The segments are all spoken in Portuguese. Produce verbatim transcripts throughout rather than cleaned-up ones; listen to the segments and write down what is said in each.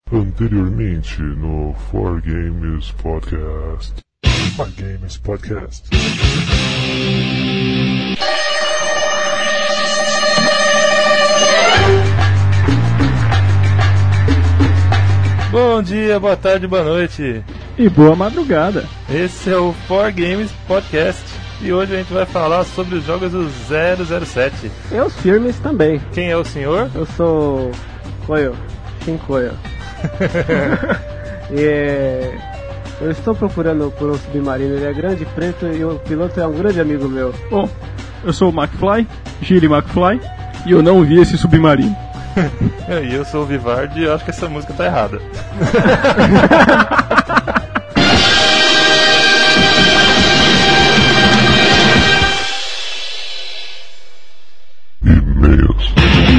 Anteriormente no four Games Podcast. four Games Podcast. Bom dia, boa tarde, boa noite. E boa madrugada. Esse é o four Games Podcast. E hoje a gente vai falar sobre os jogos do zero zero sete. E os filmes também. Quem é o senhor? Eu sou Koyo, Shin Koyo. E eu estou procurando por um submarino. Ele é grande, preto e o piloto é um grande amigo meu. Bom, eu sou o McFly, Gilly McFly, e eu não vi esse submarino. E eu sou o Vivardi e eu acho que essa música tá errada. E-mails.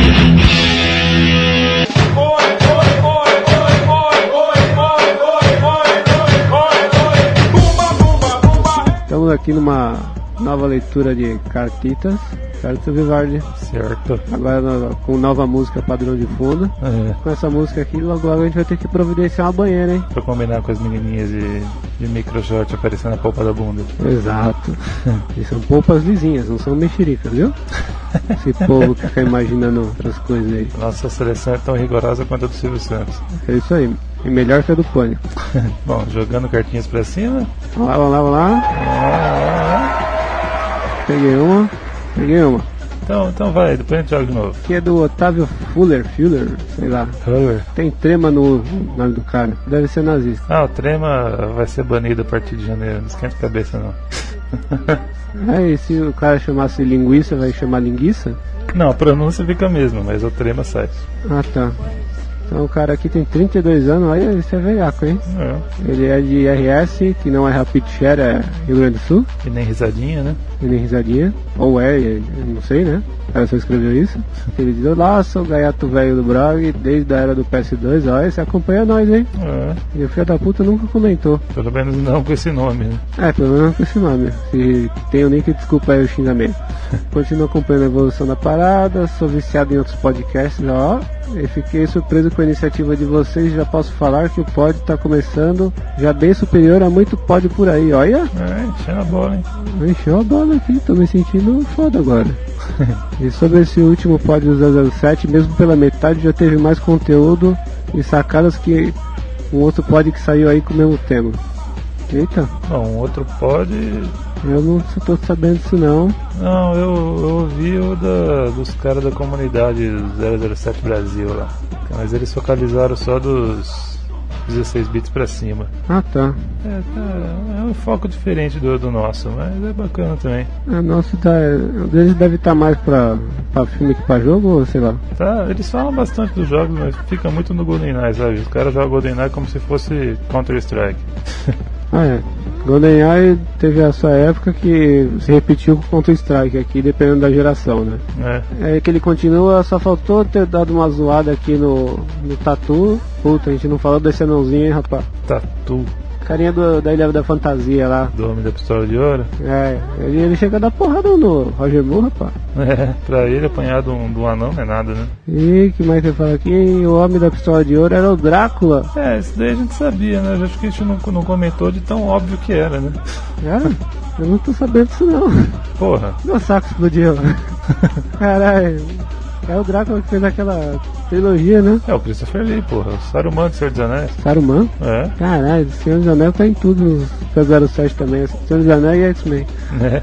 Estamos aqui numa nova leitura de cartitas, certo, Vivardi? Certo. Agora no- com nova música padrão de fundo. É, Com essa música aqui, logo logo a gente vai ter que providenciar uma banheira, hein? pra combinar com as menininhas de, de micro short aparecendo na polpa da bunda. Exato. E são polpas lisinhas, não são mexericas, viu? Esse povo que fica imaginando outras coisas aí. Nossa seleção é tão rigorosa quanto a do Silvio Santos. É isso aí. E melhor que a do Pânico. Bom, jogando cartinhas pra cima. Vamos lá, vamos lá, vamos lá. Peguei uma. Peguei uma. Então, então vai, depois a gente joga de novo. Que é do Otávio Fuller, Fuller, sei lá. Fuller. Tem trema no nome do cara. Deve ser nazista. Ah, o Trema vai ser banido a partir de janeiro, não esquenta a cabeça não. Aí, se o cara chamasse linguiça, vai chamar linguiça? Não, a pronúncia fica a mesma, mas o Trema sai. Ah, tá. Então o cara aqui tem trinta e dois anos, olha, esse é velhaco, hein? É. Ele é de R S, que não é Rapid Share, é Rio Grande do Sul. E nem risadinha, né? E nem risadinha. Ou é, eu não sei, né? O cara só escreveu isso. Ele diz, olá, sou o gaiato velho do Brog, desde a era do P S dois, olha, você acompanha nós, hein? É. E o filho da puta nunca comentou. Pelo menos não com esse nome, né? É, pelo menos com esse nome. Se tem o link, desculpa aí o xingamento. Continuo acompanhando a evolução da parada, sou viciado em outros podcasts, ó. E fiquei surpreso com a iniciativa de vocês. Já posso falar que o pod tá começando já bem superior a muito pod por aí, olha. É, enchendo a bola, hein? Encheu a bola aqui, tô me sentindo foda agora. E sobre esse último pod do zero zero sete, mesmo pela metade já teve mais conteúdo e sacadas que um outro pod que saiu aí com o mesmo tema. Eita, Bom, um outro pod. eu não tô sabendo disso não. Não, eu, eu ouvi o da, dos caras da comunidade zero zero sete Brasil lá. Mas eles focalizaram só dos dezesseis bits pra cima. Ah, tá. É, tá, é um foco diferente do, do nosso, mas é bacana também. A nossa tá, o deles deve estar mais pra, pra filme que pra jogo, ou sei lá. Tá, eles falam bastante dos jogos, mas fica muito no GoldenEye, sabe? Os caras jogam GoldenEye como se fosse Counter-Strike. Ah, é. GoldenEye teve a sua época que se repetiu com Counter-Strike aqui, dependendo da geração, né? É. É que ele continua, só faltou ter dado uma zoada aqui no, no Tatu. Puta, a gente não falou desse anãozinho, hein, rapaz? Tatu Carinha do, da Ilha da Fantasia lá. do Homem da Pistola de Ouro. É, ele, ele chega a dar porrada no Roger Moore, rapaz. É, pra ele apanhar de um, de um anão não é nada, né? E que mais você fala aqui? O Homem da Pistola de Ouro era o Drácula. É, isso daí a gente sabia, né? Acho que a gente não, não comentou de tão óbvio que era, né? Era? Eu não tô sabendo disso não. Porra. Meu saco explodiu. Caralho. É o Drácula que fez aquela trilogia, né? É o Christopher Lee, porra. O Saruman do Senhor dos Anéis. Saruman? É, Caralho, o Senhor dos Anéis tá em tudo no zero sete também. Senhor dos Anéis e X-Men. né?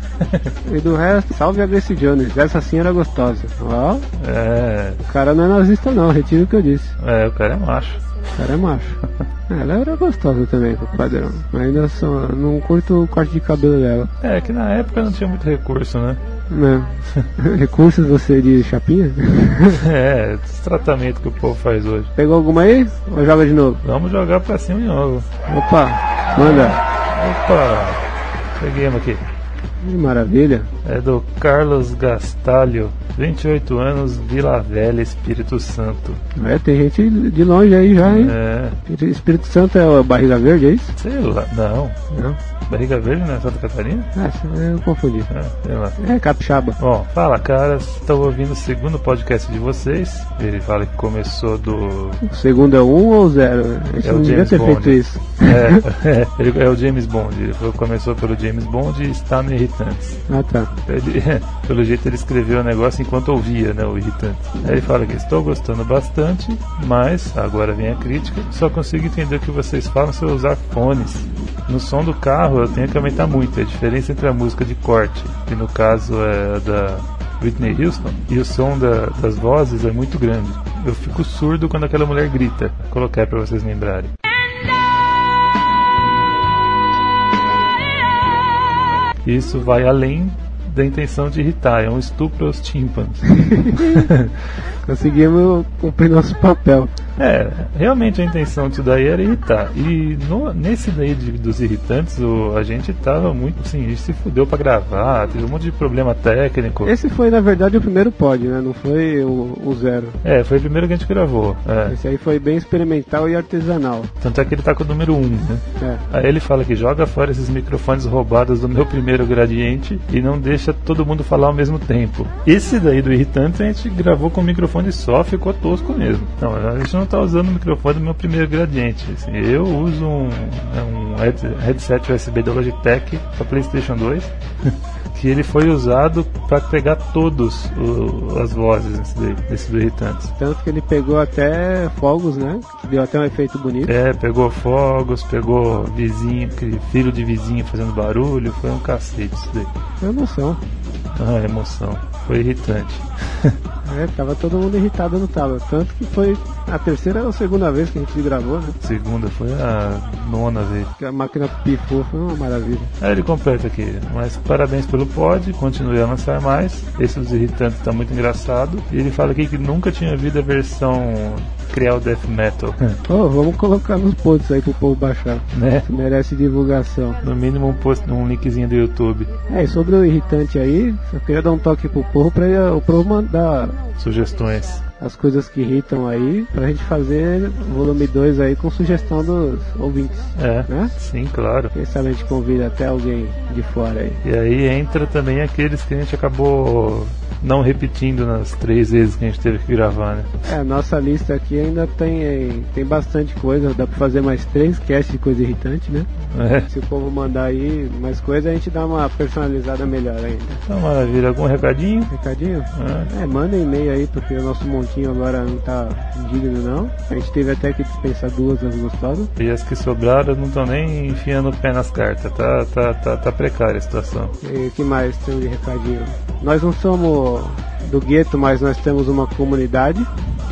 E do resto, salve a Grace Jones. Essa sim era gostosa. Ó, É, o cara não é nazista não, retiro o que eu disse. é, o cara é macho. O cara é macho. Ela era gostosa também, com o padrão. Mas ainda só, não curto o corte de cabelo dela. É, que na época não tinha muito recurso, né? Né? Recursos você de chapinha? É, esse tratamento que o povo faz hoje. Pegou alguma aí? Ou joga de novo? Vamos jogar pra cima de novo. Opa, manda. Opa! Peguei uma aqui. Que maravilha. É do Carlos Gastalho, vinte e oito anos, Vila Velha, Espírito Santo. É, tem gente de longe aí já, hein? É, Espírito Santo é o Barriga Verde, é isso? Sei lá, não. Não. Barriga Verde não é Santa Catarina? Ah, eu confundi. É, sei lá. É Capixaba. Bom, fala caras, estou ouvindo o segundo podcast de vocês. Ele fala que começou do... O segundo é um ou zero? A gente É o não devia James ter Bond. feito isso. É, é, ele é o James Bond. Ele foi- começou pelo James Bond e está no Irritantes. Ah, tá. Ele, pelo jeito ele escreveu o negócio enquanto ouvia, né, o Irritante. Aí ele fala que estou gostando bastante, mas, agora vem a crítica, só consigo entender o que vocês falam se eu usar fones. No som do carro eu tenho que aumentar muito a diferença entre a música de corte, que no caso é a da Whitney Houston, e o som da, das vozes é muito grande. Eu fico surdo quando aquela mulher grita. Vou colocar aí pra vocês lembrarem. Isso vai além da intenção de irritar, é um estupro aos tímpanos. Conseguimos cumprir nosso papel. É, realmente a intenção disso daí era irritar. E no, nesse daí de, dos irritantes, o, a gente tava muito assim, a gente se fudeu pra gravar, teve um monte de problema técnico. Esse foi, na verdade, o primeiro pod, né? Não foi o, o zero. É, foi o primeiro que a gente gravou. É. Esse aí foi bem experimental e artesanal. Tanto é que ele tá com o número um, né? É. Aí ele fala que joga fora esses microfones roubados do meu primeiro gradiente e não deixa todo mundo falar ao mesmo tempo. Esse daí do irritante a gente gravou com o microfone só, ficou tosco mesmo. Não, a gente não tá usando o microfone do meu primeiro gradiente. Assim, eu uso um, um head- headset U S B da Logitech para PlayStation dois. Que ele foi usado para pegar todos o, as vozes desse, daí, desse do Irritantes. Tanto que ele pegou até fogos, né? Que deu até um efeito bonito. É, pegou fogos, pegou vizinho, aquele filho de vizinho fazendo barulho, foi um cacete isso daí. Foi emoção. Ah, emoção. Foi irritante. É, tava todo mundo irritado no talo. Tanto que foi a terceira ou segunda vez que a gente gravou, né? Segunda foi a nona vez. Que a máquina pifou, foi uma maravilha. Aí ele completa aqui, mas parabéns pelo pod, continue a lançar mais. Esse dos irritantes tá muito engraçado. E ele fala aqui que nunca tinha visto a versão Creal Death Metal. Oh, vamos colocar nos posts aí pro povo baixar. Né? Isso merece divulgação. No mínimo um, post, um linkzinho do YouTube. É, e sobre o irritante aí, eu queria dar um toque pro povo pra o povo mandar Sugestões. as coisas que irritam aí, pra gente fazer volume dois aí com sugestão dos ouvintes, É, né? sim, claro. Quem sabe a gente convida até alguém de fora aí. E aí entra também aqueles que a gente acabou não repetindo nas três vezes que a gente teve que gravar, né? É, a nossa lista aqui ainda tem, tem bastante coisa, dá pra fazer mais três casts de coisa irritante, né? É. Se o povo mandar aí mais coisa, a gente dá uma personalizada melhor ainda. Então, maravilha. Algum recadinho? Recadinho? É. É, manda e-mail aí, porque o nosso montinho agora não tá digno não. A gente teve até que dispensar duas das gostosas. E as que sobraram não estão nem enfiando o pé nas cartas. Tá, tá, tá, tá precária a situação. E o que mais tem de recadinho? Nós não somos do gueto, mas nós temos uma comunidade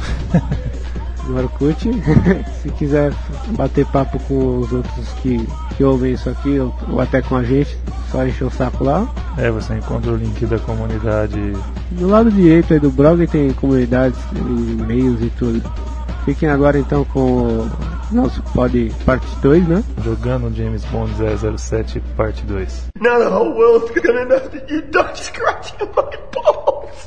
no Orkut. Se quiser bater papo com os outros que, que ouvem isso aqui, ou, ou até com a gente, só encher o saco lá. É, você encontra o link da comunidade. Do lado direito aí do blog tem comunidades, e-mails e tudo. Fiquem agora então com o nosso pod parte dois, né? Jogando James Bond zero zero sete parte dois. Now the whole world's gonna know that you don't scratch my balls.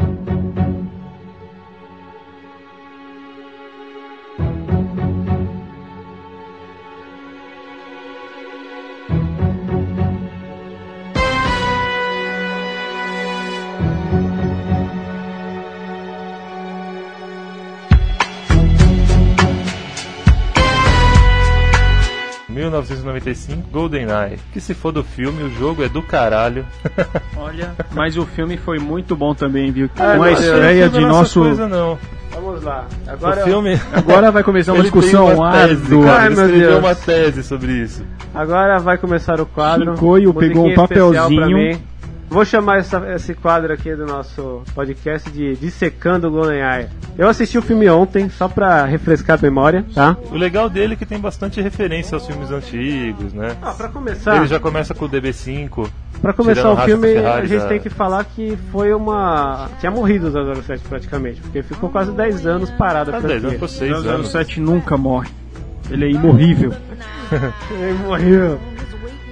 mil novecentos e noventa e cinco, GoldenEye. Que se for do filme, o jogo é do caralho. Olha, mas o filme foi muito bom também, viu? Ah, Com a não, estreia de nosso... Coisa, não. Vamos lá. o filme... Agora vai começar uma Ele tem discussão uma tese, árdua. cara, Ai, ele meu escreveu Deus. uma tese sobre isso. Agora vai começar o quadro. Chicoio pegou um Musiquinha especial pra papelzinho. mim. Vou chamar essa- esse quadro aqui do nosso podcast de Dissecando o GoldenEye. Eu assisti o filme ontem, só pra refrescar a memória, tá? O legal dele é que tem bastante referência aos filmes antigos, né? Ah, pra começar, Ele já começa com o D B cinco. pra começar tirando o raça filme, Ferrari a gente da- tem que falar que foi uma... Tinha morrido o zero zero sete praticamente, porque ficou quase dez anos parado a Tá dez anos franquia. por seis zero zero anos. sete nunca morre. Ele é imorrível. Ele morreu.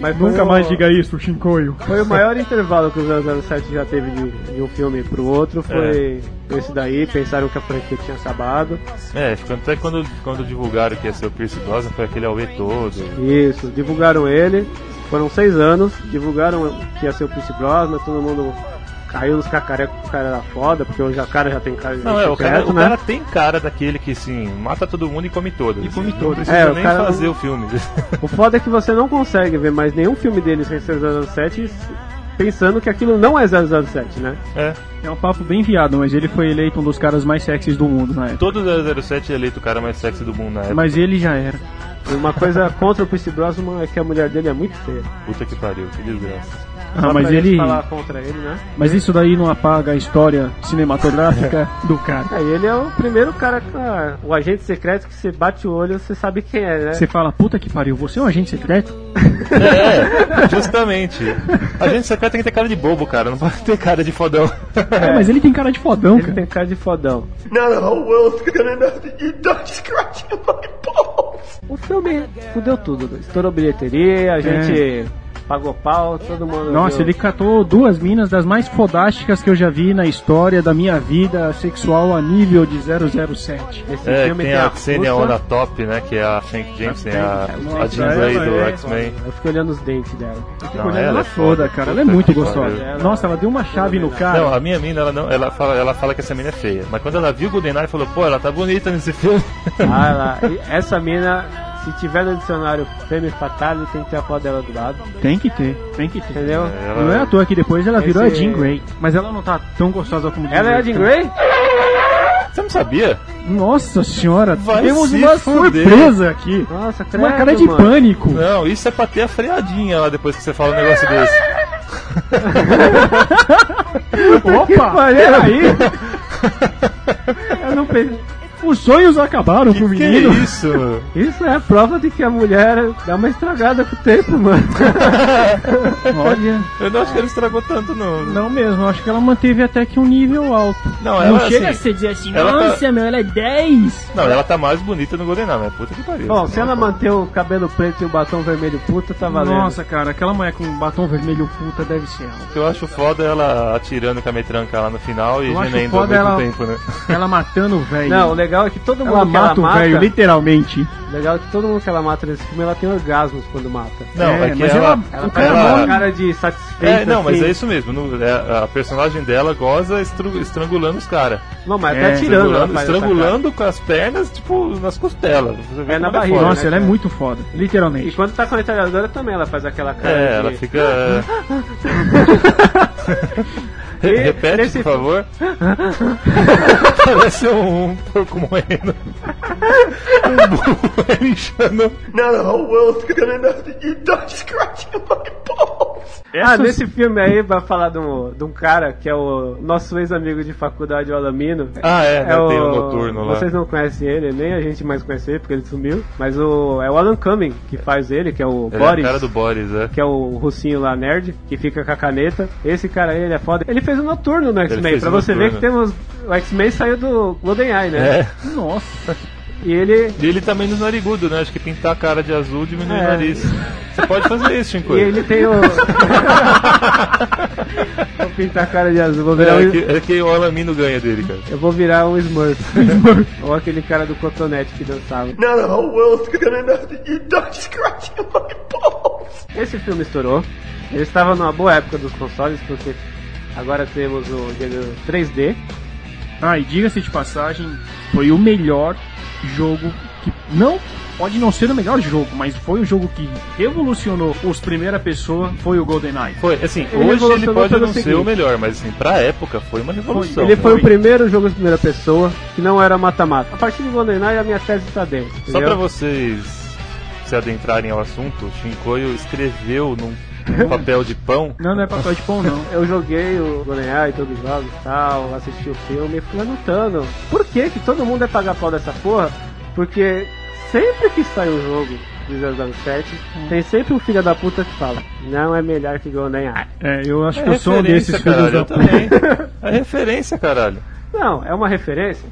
Mas foi Nunca o- mais diga isso, Shinkoio. Foi o maior intervalo que o zero zero sete já teve de, de um filme pro outro, foi esse daí, pensaram que a franquia tinha acabado. É, até quando, quando divulgaram que ia ser o Pierce Brosnan, foi aquele auê todo. Isso, divulgaram ele, foram seis anos, divulgaram que ia ser o Pierce Brosnan, todo mundo caiu nos cacarecos que o cara era foda, porque hoje o cara já tem cara de Não, é, o cara, secreto, o né? cara tem cara daquele que, assim, mata todo mundo e come todas. E come Não todas. precisa É, o nem cara fazer não- o filme. O foda é que você não consegue ver mais nenhum filme dele sem ser zero zero sete pensando que aquilo não é zero zero sete, né? É, É um papo bem viado, mas ele foi eleito um dos caras mais sexys do mundo na época. todo zero zero sete é eleito o cara mais sexy do mundo na época. Mas ele já era. E uma coisa contra o Pierce Brosnan é que a mulher dele é muito feia. Puta que pariu, que desgraça. Ah, Só mas pra gente ele. falar contra ele, né? Mas isso daí não apaga a história cinematográfica do cara. É, ele é o primeiro cara, ah, o agente secreto que você bate o olho, você sabe quem é, né? Você fala, puta que pariu, você é um agente secreto? É, justamente. A gente secreta tem que ter cara de bobo, cara, não pode ter cara de fodão. É, mas ele tem cara de fodão, Ele cara. tem cara de fodão. Now the whole world's gonna know that you don't scratch my balls. O filme fudeu tudo, né? Estourou bilheteria, a gente pagou pau, todo mundo. Nossa, viu. ele catou duas minas das mais fodásticas que eu já vi na história da minha vida sexual a nível de zero zero sete. Esse É, filme tem a Xenia russa. Ona Top, né, que é a Hank James, tem a, a Jean Ela Grey do é- X-Men. Eu fiquei olhando os dentes dela. Não, Olhando ela ela é foda, foda, cara. puta Ela é muito que gostosa. pariu. Nossa, ela deu uma chave no cara. Não, a minha mina, ela, não, ela, fala, ela fala que essa mina é feia. Mas quando ela viu o GoldenEye, falou, pô, ela tá bonita nesse filme. Ah, ela, e essa mina, se tiver no dicionário Femme Fatale, tem que ter a foto dela do lado. Tem que ter, tem que ter. Entendeu? Ela- Não é à toa que depois ela virou Esse- a Jean Grey. Mas ela não tá tão gostosa como Ela é a Jean Grey? Você não sabia? Nossa senhora, Vai temos se uma fuder. surpresa aqui. Nossa, credo, Uma cara de mano. pânico. Não, isso é pra ter a freadinha lá depois que você fala um negócio desse. Opa, peraí. Eu não pensei. Os sonhos acabaram pro Que que é menino. isso? Isso é a prova de que a mulher dá uma estragada com o tempo, mano. Olha, Eu não acho que ele estragou tanto, não. não mesmo, eu acho que ela manteve até que um nível alto. Não, Não ela, chega assim, a ser dizer assim, ela tá- nossa, meu, ela é dez. Não, ela tá mais bonita no GoldenEye, mas puta que pariu. Bom, se ela manter o cabelo preto e o batom vermelho puta, tá valendo. Nossa, cara, aquela mulher com batom vermelho puta deve ser ela. O que eu acho foda é ela atirando com a metranca lá no final e Eu acho gemendo ao foda mesmo ela- tempo, né? Ela matando o velho. Não, o legal é que todo mundo ela que ela mata o mata, velho, literalmente. o legal é que todo mundo que ela mata nesse filme, ela tem orgasmos quando mata. Não, É, é, que mas ela... ela- Ela O faz cara uma morre. cara de satisfeita. É, não, mas assim. é isso mesmo. no- é, a personagem dela goza estru- estrangulando os caras. Não, mas É, até atirando ela Estrangulando, faz essa estrangulando com as pernas, tipo, nas costelas. Você vê É na como ela barriga, foda. Nossa, né, ela é cara? muito foda, cara. E literalmente. quando tá com a metralhadora também ela faz aquela cara É, de... ela fica... Re- Repete, nesse- por favor. Parece um, um porco moendo. Um burro inchando. Now the whole world's gonna know that you don't scratch my balls. Ah, Essas- nesse filme aí vai falar de um, de um cara que é o nosso ex-amigo de faculdade, o Alamino. Ah, é, né, tem o Noturno lá. Vocês não conhecem ele, nem a gente mais conhece ele porque ele sumiu. Mas o, é o Alan Cumming que faz ele, que é o Ele é a Boris. cara do Boris, é. Que é o russinho lá, nerd, que fica com a caneta. Esse cara aí, ele é foda. Ele fez o Noturno no X-Men, fez pra o você ver Noturno. que temos... O X-Men saiu do GoldenEye, né? É. Nossa. E ele... E ele também no narigudo, né? Acho que pintar a cara de azul diminui É. o nariz. Você pode fazer isso, Chico. E ele tem o... Vou pintar a cara de azul, vou virar É um... que, é que o Alamino ganha dele, cara. Eu vou virar um Smurf. Ou aquele cara do cotonete que dançava. Now the whole world's gonna know that you don't scratch my balls. Esse filme estourou. Ele estava numa boa época dos consoles, porque agora temos o gênero três D. Ah, e diga-se de passagem, foi o melhor jogo que não pode não ser o melhor jogo, mas foi o jogo que revolucionou os primeira pessoa, foi o GoldenEye. Foi, assim, Ele hoje ele revolucionou pode pelo não ser o seguinte. melhor, mas assim, pra época foi uma revolução. Ele foi foi. o primeiro jogo de primeira pessoa que não era mata-mata. A partir de GoldenEye a minha tese está dentro. Só entendeu? pra vocês se adentrarem ao assunto, o Shinkoio escreveu num papel de pão. Não, não é papel de pão, não. Eu joguei o GoldenEye, todos os jogos e tal, assisti o filme e fui anotando. Por que que todo mundo é pagar pau dessa porra? Porque sempre que sai um jogo de zero zero sete, tem sempre um filho da puta que fala, não é melhor que GoldenEye. É, eu acho É que eu sou um referência, desses filhos caralho, da eu puta. também. É referência, caralho. Não, é uma referência,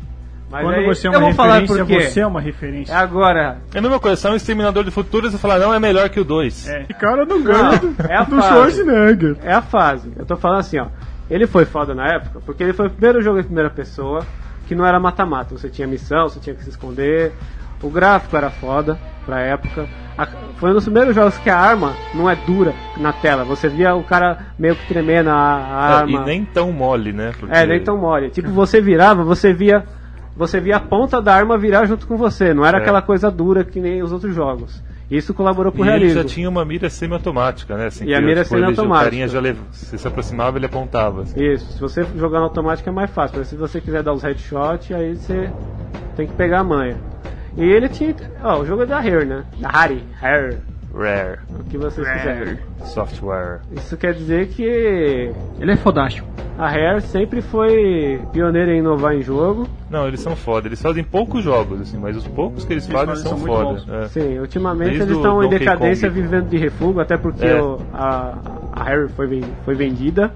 Mas Quando aí, você é eu uma vou falar referência, por quê. você é uma referência. É agora. É a mesma coisa, se é um Exterminador do Futuro, você fala, não, é melhor que o dois. É. Esse cara não ganha do, é a do fase. Schwarzenegger. É a fase. Eu tô falando assim, ó. Ele foi foda na época, porque ele foi o primeiro jogo em primeira pessoa, que não era mata-mata. Você tinha missão, você tinha que se esconder. O gráfico era foda pra época. A, foi um dos primeiros jogos que a arma não é dura na tela. Você via o cara meio que tremendo a, a É, arma. e nem tão mole, né? Porque... É, nem tão mole. Tipo, você virava, você via. Você via a ponta da arma virar junto com você. Não era É. aquela coisa dura que nem os outros jogos. Isso colaborou pro E ele realismo. já tinha uma mira semi-automática, né? Assim, E a que, mira tipo, ele- semi-automática. O carinha já lev... se se aproximava, ele apontava. Assim. Isso, se você jogar no automático é mais fácil. Mas se você quiser dar os headshots, aí você tem que pegar a manha. E ele tinha. Ó, o jogo é da Rare, né? Da Rare. Rare. Rare. O que vocês quiserem. Software. Isso quer dizer que Ele é fodástico. a Rare sempre foi pioneira em inovar em jogo. Não, eles são foda. Eles fazem poucos jogos, assim, mas os poucos que eles, Eles fazem fazem são são muito foda. É. Sim, ultimamente Desde eles o estão em Donkey decadência Kong. vivendo de refúgio, até porque É. o- a, a Rare foi, ven- foi vendida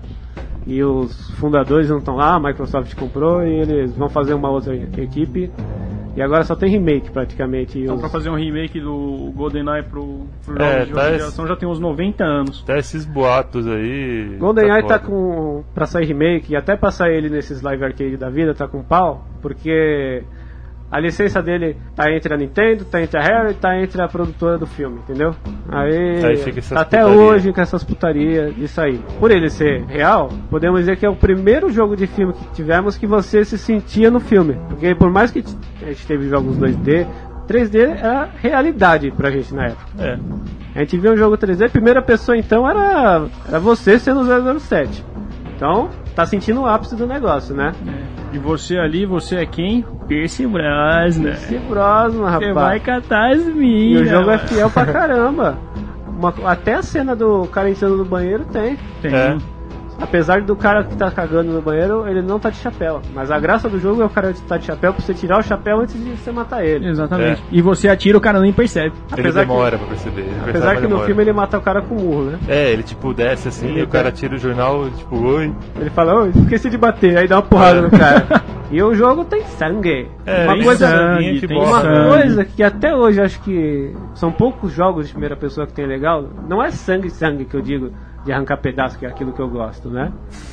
e os fundadores não estão lá, a Microsoft comprou e eles vão fazer uma outra equipe. E agora só tem remake praticamente. e Então, os- pra fazer um remake do GoldenEye pro, pro jogo É, de tá outra esse- geração já tem uns noventa anos. Até esses boatos aí. GoldenEye tá foda. com. Pra sair remake, e até pra sair ele nesses live arcade da vida, tá com pau, porque a licença dele tá entre a Nintendo, tá entre a Rare e tá entre a produtora do filme, entendeu? Aí, Aí fica essas tá até putaria. hoje com essas putarias disso aí. Por ele ser real, podemos dizer que é o primeiro jogo de filme que tivemos que você se sentia no filme. Porque por mais que t- a gente teve jogos dois D, três D era realidade pra gente na época. É. A gente viu um jogo três D, primeira pessoa então era, era você sendo o zero zero sete. Então, tá sentindo o ápice do negócio, né? E você ali, você é quem? Pierce Brosnan. Esse próximo, Você rapaz. vai catar as E minas. o jogo é mano. fiel pra caramba. Uma- até a cena do cara entrando no banheiro tem. Tem. É. Apesar do cara que tá cagando no banheiro, ele não tá de chapéu. Mas a graça do jogo é o cara estar de chapéu pra você tirar o chapéu antes de você matar ele. Exatamente. É. E você atira, o cara nem percebe. Ele Apesar que- demora pra perceber. Ele percebe, Apesar mas que no demora. filme ele mata o cara com murro, né? É, ele tipo desce assim, Ele e o cara tá- tira o jornal, tipo, oi. Ele fala, ô, esqueci de bater, aí dá uma porrada no cara. E o jogo tem sangue. É, uma tem coisa, sangue, que tem bosta. uma sangue. coisa que até hoje acho que são poucos jogos de primeira pessoa que tem legal. Não é sangue, sangue que eu digo, de arrancar pedaço, que é aquilo que eu gosto, né?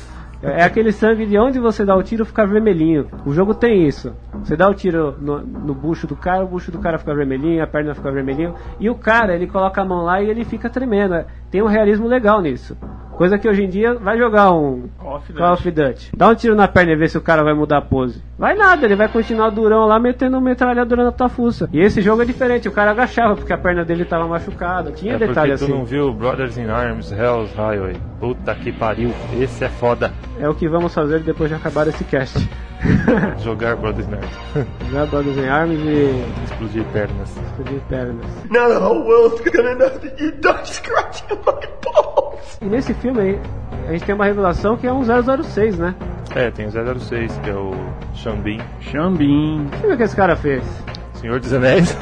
É aquele sangue de onde você dá o tiro ficar vermelhinho. O jogo tem isso. Você dá o tiro no, no bucho do cara, o bucho do cara fica vermelhinho, a perna fica vermelhinho. E o cara, ele coloca a mão lá e ele fica tremendo. Tem um realismo legal nisso. Coisa que hoje em dia vai jogar um Call of Duty. Call of Duty. Dá um tiro na perna e vê se o cara vai mudar a pose. Vai nada, ele vai continuar durão lá metendo metralhadora na tua fuça. E esse jogo é diferente, o cara agachava porque a perna dele tava machucada. Tinha É detalhe porque tu assim. não viu Brothers in Arms, Hell's Highway. Puta que pariu, esse é foda. É o que vamos fazer depois de acabar esse cast. Jogar Brothers in Arms. Jogar Brothers in Arms e Explodir pernas. explodir pernas. Now the whole world's gonna know that you don't scratch my balls. E nesse filme aí, a gente tem uma revelação que é um zero zero seis, né? É, tem o zero zero seis, que é o Xambin. Xambin. O filme que esse cara fez? Senhor dos Anéis.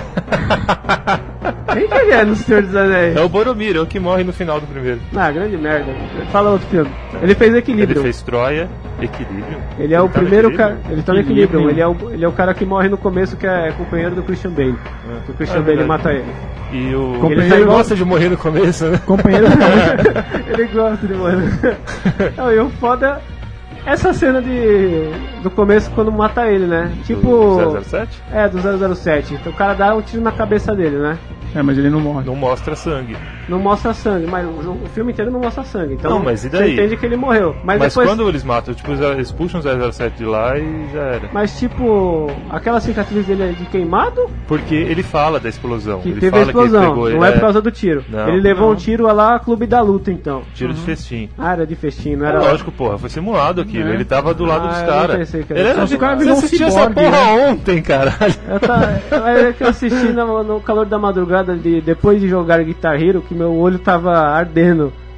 Quem que é no Senhor dos Anéis? É o Boromir, é o que morre no final do primeiro. Ah, grande merda. Fala outro filme. Ele fez Equilíbrio. Ele fez Troia, Equilíbrio. Ele é o tá no primeiro Equilíbrio? cara. Ele tá no Equilíbrio. Ele é, o, ele é o cara que morre no começo, que é companheiro do Christian Bale. O Christian É Bale verdade. mata ele. E o. Companheiro Ele igual- gosta de morrer no começo, né? Companheiro. Ele gosta de morrer. Não, e o foda. Essa cena de. do começo quando mata ele, né? Tipo. zero zero sete? É, do zero zero sete. Então o cara dá um tiro na cabeça dele, né? É, mas ele não morre. Não mostra sangue. Não mostra sangue, mas o, jogo- o filme inteiro não mostra sangue. Então Não, mas e daí? você entende que ele morreu. Mas, Mas depois. quando eles matam, tipo, eles puxam o zero zero sete de lá e já era. Mas tipo, aquela cicatriz dele é de queimado? Porque ele fala da explosão. Que ele teve fala a explosão. que ele pegou, não é por causa do tiro. Não. ele levou Não. um tiro a lá Clube da Luta, então. Tiro de festim. Ah, era de festim, não É era. lógico, porra, foi simulado aquilo. É. Ele tava do lado Ah, dos eu não caras. pensei que era Ele isso. era Só se o cara Você virou um assistiu essa ciborgue, porra né? ontem, caralho. Eu tá, é que eu assisti no, no calor da madrugada, de, depois de jogar Guitar Hero, que meu olho tava ardendo.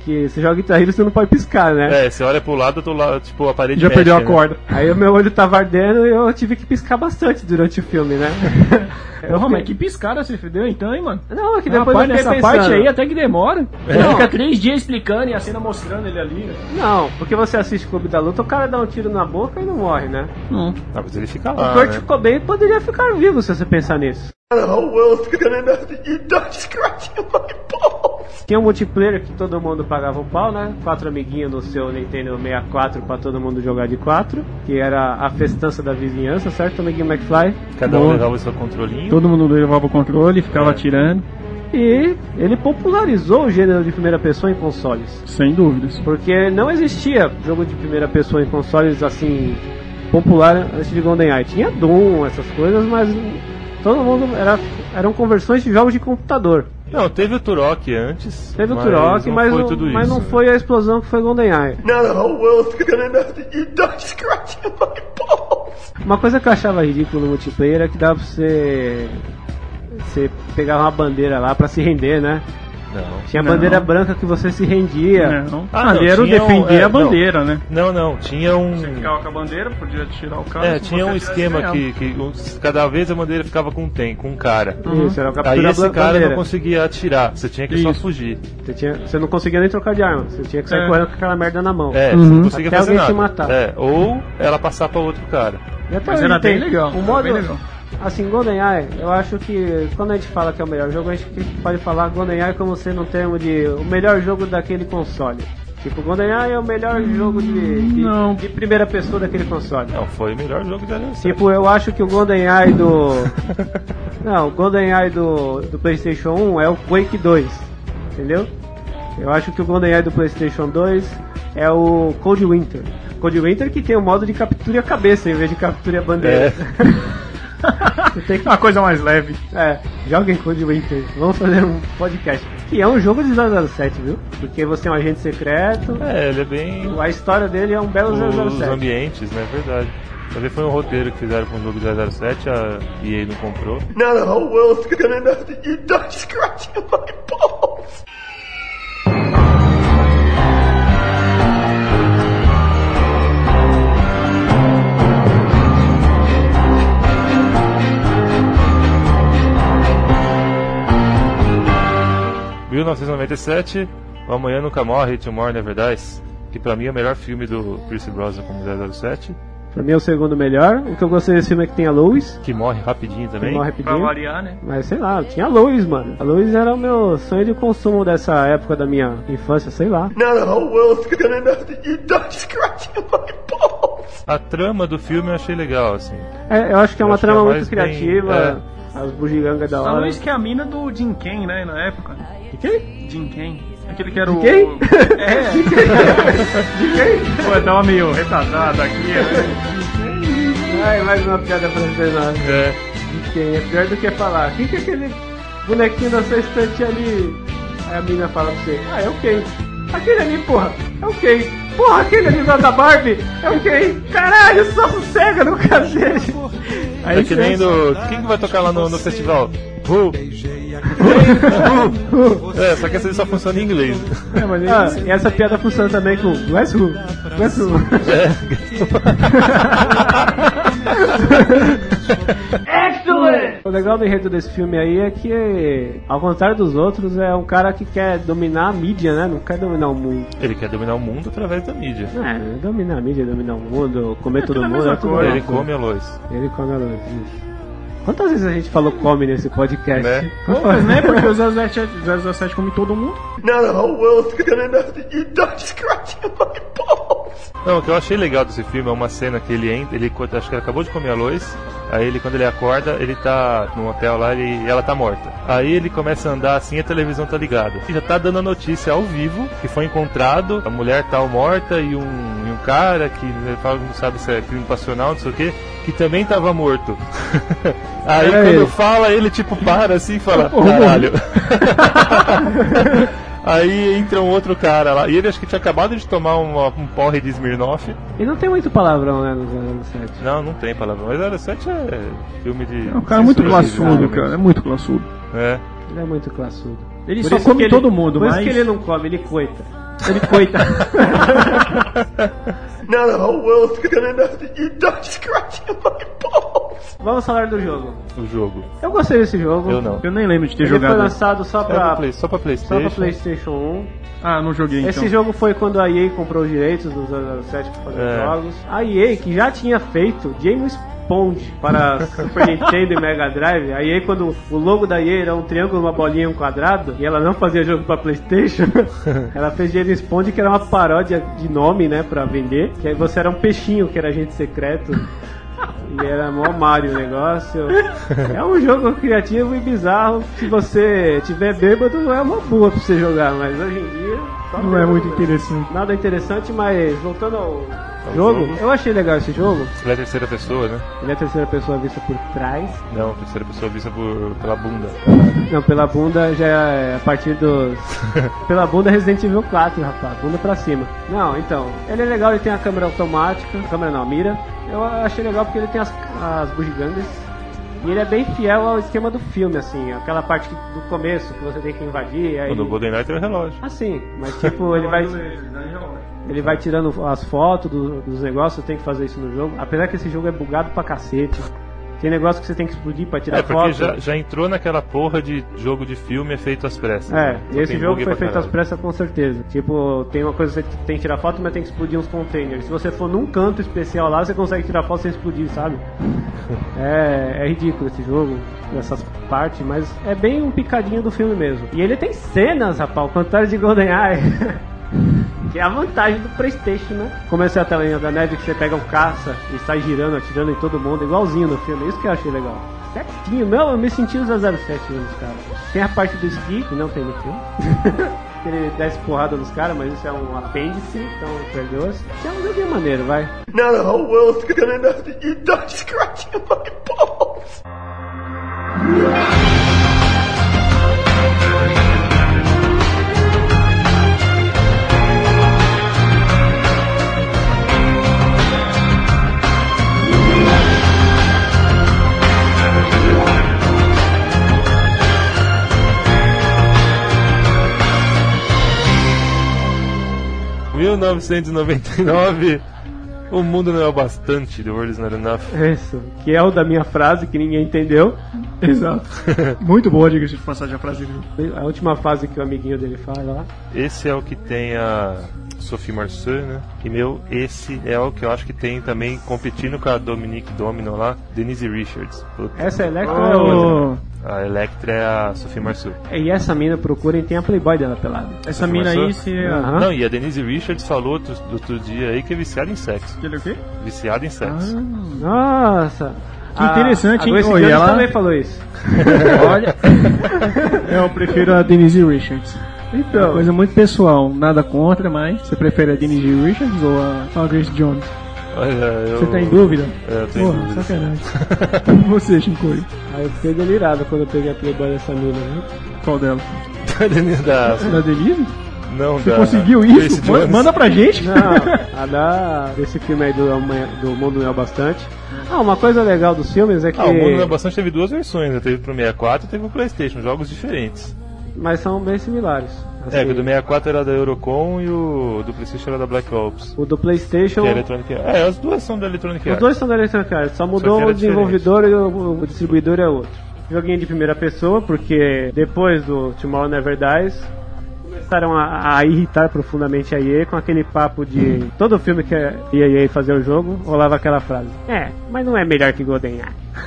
que você joga Guitar Hero e você não pode piscar, né? É, você olha pro lado, do lado, tipo, a parede Já mexe, perdeu a né? corda. Aí o meu olho tava ardendo e eu tive que piscar bastante durante o filme, né? Porra, mas que piscada você deu então, hein, mano? Não, é que Depois depois eu fiquei nessa pensando. parte aí até que demora. Não. Fica três dias explicando e a cena mostrando ele ali. Né? Não, porque você assiste Clube da Luta, o cara dá um tiro na boca e não morre, né? Hum. Ah, mas ele fica O lá, Kurt né? ficou bem e poderia ficar vivo se você pensar nisso. The whole world's gonna know that you died scratching my balls. Tinha um multiplayer que todo mundo pagava o pau, né? Quatro amiguinhos no seu Nintendo sessenta e quatro pra todo mundo jogar de quatro. Que era a festança da vizinhança, certo, amiguinho McFly? Cada um Boa. levava o seu controlinho. Todo mundo levava o controle, ficava É. atirando. E ele popularizou o gênero de primeira pessoa em consoles. Sem dúvidas. Porque não existia jogo de primeira pessoa em consoles assim popular antes de GoldenEye. Tinha Doom, essas coisas, mas todo mundo era, eram conversões de jogos de computador. Não, teve o Turok antes. Teve o mas Turok, não mas, foi não, tudo mas isso, não né? foi a explosão que foi GoldenEye. Now the whole world's gonna know that you died scratching my balls. Uma coisa que eu achava ridículo no multiplayer é que dava pra você, você pegar uma bandeira lá pra se render, né? Não. Tinha Não. bandeira branca que você se rendia. Não. Ah, Ali não, era o tinha um- defender é, a bandeira, né? Não, não, tinha um. Ficava com a bandeira, podia tirar o carro. É, se tinha você um tivesse esquema ganhado. que, que os- cada vez a bandeira ficava com um tem, com um cara. Isso, era o captura Aí esse ban- cara bandeira. não conseguia atirar, você tinha que só Isso. fugir. Você, tinha, você não conseguia nem trocar de arma, você tinha que sair É. correndo com aquela merda na mão. É, Uhum. você não conseguia Até fazer alguém te nada. matar. É, ou ela passar pra outro cara. E até Mas hoje era bem tem. legal, O era modo, bem legal. assim, GoldenEye, eu acho que quando a gente fala que é o melhor jogo, a gente pode falar GoldenEye como sendo um termo de o melhor jogo daquele console. Tipo, GoldenEye é o melhor jogo de, de, Não. de primeira pessoa daquele console. Não, foi o melhor jogo da geração. Tipo, eu acho que o GoldenEye do... Não, o GoldenEye do, do PlayStation um é o Quake dois, entendeu? Eu acho que o GoldenEye do PlayStation dois é o Cold Winter. Cold Winter que tem o modo de captura a cabeça em vez de captura a bandeira. Você tem que... Uma coisa mais leve. É, joguem Cold Winter. Vamos fazer um podcast. Que é um jogo de zero zero sete, viu? Porque você é um agente secreto. É, ele é bem. A história dele é um belo zero zero Os sete. ambientes, né? Verdade. Também foi um roteiro que fizeram com o jogo zero zero sete, a E A não comprou. Now the whole world's gonna know that you died scratching my balls. mil novecentos e noventa e sete, O Amanhã Nunca Morre, Tomorrow Never Dies, que pra mim é o melhor filme do Pierce Brosnan como zero zero sete, Pra mim é o segundo melhor. O que eu gostei desse filme é que tem a Lois. que morre rapidinho Que também. morre Pra rapidinho. variar, né? Mas sei lá, tinha a Lois, mano. A Lois era o meu sonho de consumo dessa época da minha infância, sei lá. Now the whole world's gonna know that you died scratching my balls. A trama do filme eu achei legal, assim. É, eu acho que é Eu uma acho que trama é muito mais criativa. As bugigangas da A hora. Luiz que é a mina do Jim Ken, né, na época. De quem? Jim Ken. Aquele que era o... quem? É. De quem? Pô, eu tava meio retardado aqui, né? Ai, mais uma piada francesa. É. De quem? É pior do que falar. Quem que é aquele bonequinho da sua estante ali? Aí a menina fala pra você, ah, é o Ken. Aquele ali, porra, é o Ken. Porra, aquele ali da da Barbie, é o Ken. Caralho, só sossega no cacete. Aí É que nem pensa, do. Quem que vai tocar lá no, no festival? Who? É, só que essa aí só funciona em inglês. É, mas Ah, e essa piada funciona também com Guess Who? Guess Who? Excellent! O legal do enredo desse filme aí é que, ao contrário dos outros, é um cara que quer dominar a mídia, né? Não quer dominar o mundo. Ele quer dominar o mundo através da mídia. É, dominar a mídia, dominar o mundo, comer todo tudo a mundo, mesma é tudo coisa. a Ele mesma coisa. come a luz. Ele come a luz, isso. Quantas vezes a gente falou come nesse podcast? Né? Mas, né? Porque o zero zero sete come todo mundo. Now the whole world's gonna know that you died scratching my balls. Não, o que eu achei legal desse filme é uma cena que ele entra, ele acho que ele acabou de comer a luz, aí ele quando ele acorda, ele tá no hotel lá ele, e ela tá morta. Aí ele começa a andar assim e a televisão tá ligada. E já tá dando a notícia ao vivo que foi encontrado a mulher tal morta e um, e um cara que ele fala que não sabe se é crime passional, não sei o que, que também tava morto. Aí Era quando ele. fala, ele tipo para assim e fala, caralho. Aí entra um outro cara lá, e ele acho que tinha acabado de tomar uma, um porre de Smirnoff. E não tem muito palavrão, né, no zero zero sete. Não, não tem palavrão, mas zero zero sete é filme de... É um cara muito censura, classudo, né? cara. É muito classudo. É. Ele é muito classudo. Ele Por só isso come que ele- todo mundo, por mas... isso que ele não come, ele coita. Ele coitado. Now the whole world's gonna know that you don't scratch my balls. Vamos falar do jogo. O jogo. Eu gostei desse jogo. Eu não. Eu nem lembro de ter Ele jogado. foi lançado só É pra, pra play, só pra só PlayStation. pra PlayStation um. Ah, não joguei Esse então. jogo foi quando a E A comprou os direitos dos zero zero sete para fazer É. jogos. A E A, que já tinha feito James Bond para Super Nintendo e Mega Drive. A E A, quando o logo da E A era um triângulo, uma bolinha e um quadrado, e ela não fazia jogo para PlayStation, ela fez James Bond, que era uma paródia de nome, né, para vender. Que aí você era um peixinho, que era agente secreto. E era mó Mario o negócio. É um jogo criativo e bizarro. Se você tiver bêbado, é uma boa pra você jogar, mas hoje em dia só Não é bêbado muito mesmo. interessante. Nada interessante, mas voltando ao Ao jogo, jogo. eu achei legal esse jogo. Ele é terceira pessoa, né? Ele é a terceira pessoa vista por trás. Não, terceira pessoa vista por, pela bunda. Não, pela bunda já é a partir dos. Pela bunda Resident Evil quatro, rapaz. Bunda pra cima. Não, então. Ele é legal, ele tem a câmera automática. Câmera não, a mira. Eu achei legal porque ele tem as, as bugigangas. E ele é bem fiel ao esquema do filme, assim. Aquela parte que, do começo que você tem que invadir. Aí... Quando o GoldenEye tem o relógio. Assim, mas tipo, ele vai. Ele vai tirando as fotos do, dos negócios, tem que fazer isso no jogo. Apesar que esse jogo é bugado pra cacete. Tem negócio que você tem que explodir pra tirar É, porque foto. já, já entrou naquela porra de jogo de filme feito às pressas. É, né? e Só esse tem jogo bug foi pra feito às caralho. pressas com certeza. Tipo, tem uma coisa que você tem que tirar foto, mas tem que explodir uns containers. Se você for num canto especial lá, você consegue tirar foto sem explodir, sabe? É, é ridículo esse jogo, essas partes, mas é bem um picadinho do filme mesmo. E ele tem cenas, rapaz, ao contrário de GoldenEye. Que é a vantagem do PlayStation, né? Como essa telinha da neve que você pega um caça e sai girando, atirando em todo mundo, igualzinho no filme. Isso que eu achei legal. Certinho, não, eu me senti o zero zero sete nos caras. Tem a parte do esqui, que não tem no filme. Que ele desce porrada nos caras, mas isso é um apêndice, então perdoa-se. É um joguinho maneiro, vai. Now the whole world's gonna know that you don't scratch my balls. mil novecentos e noventa e nove, o mundo não é o bastante, The World is Not Enough. Isso, que é o da minha frase que ninguém entendeu. Exato. Muito boa, diga-se de passagem, a frase dele. A última frase que o amiguinho dele fala lá. Esse é o que tem a Sophie Marceau, né? E meu, esse é o que eu acho que tem também competindo com a Dominique Domino lá, Denise Richards. Puta. Essa é Electra ou é outra? Oh, A Electra é a Sophie Marceau. E essa mina, procurem, tem a Playboy dela pelada. essa mina aí, se... Aham. Não, e a Denise Richards falou outro, outro dia aí que é viciada em sexo. Ele é o quê? Viciada em sexo. Nossa! Que interessante, a, hein? a Grace Olha, Jones ela- também falou isso. Olha. Eu prefiro a Denise Richards. Uma Então, coisa muito pessoal, nada contra, mas você prefere a Denise Richards ou a, a Grace Jones? Olha, eu... Você tá em dúvida? É, eu tô em Porra, dúvida. sacanagem. Você, Shinkoi. aí eu fiquei delirado quando eu peguei a Playboy dessa mina, viu? Qual dela? A Denise da... Da Denise? Não, Você da... conseguiu Grace isso? Jones. Manda pra gente. Não, a da, desse filme aí do, Amanhã- do Mundo Não É o Bastante. Ah, uma coisa legal dos filmes é que... Ah, o Mundo não é bastante, teve duas versões, né? Teve pro sessenta e quatro e teve pro PlayStation, jogos diferentes. Mas são bem similares. assim. É, que o do sessenta e quatro era da Eurocom e o do PlayStation era da Black Ops. O do PlayStation... Que é Electronic Arts. É, as duas são da Electronic Os Arts. dois são da Electronic Arts, só Só mudou que era o desenvolvedor e o, o distribuidor é outro. Joguinho de primeira pessoa, porque depois do Tomorrow Never Dies, começaram a, a irritar profundamente a E A com aquele papo de todo filme que a E A fazia o jogo, rolava aquela frase. É, mas não é melhor que GoldenEye.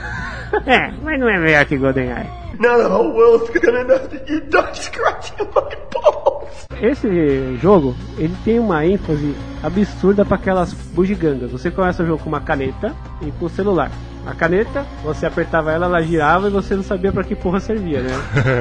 É, mas não é melhor que GoldenEye. Now the whole world's gonna know that you don't scratch my balls. Esse jogo, ele tem uma ênfase absurda para aquelas bugigangas. Você começa o jogo com uma caneta e com o celular. A caneta, você apertava ela, ela girava e você não sabia pra que porra servia, né?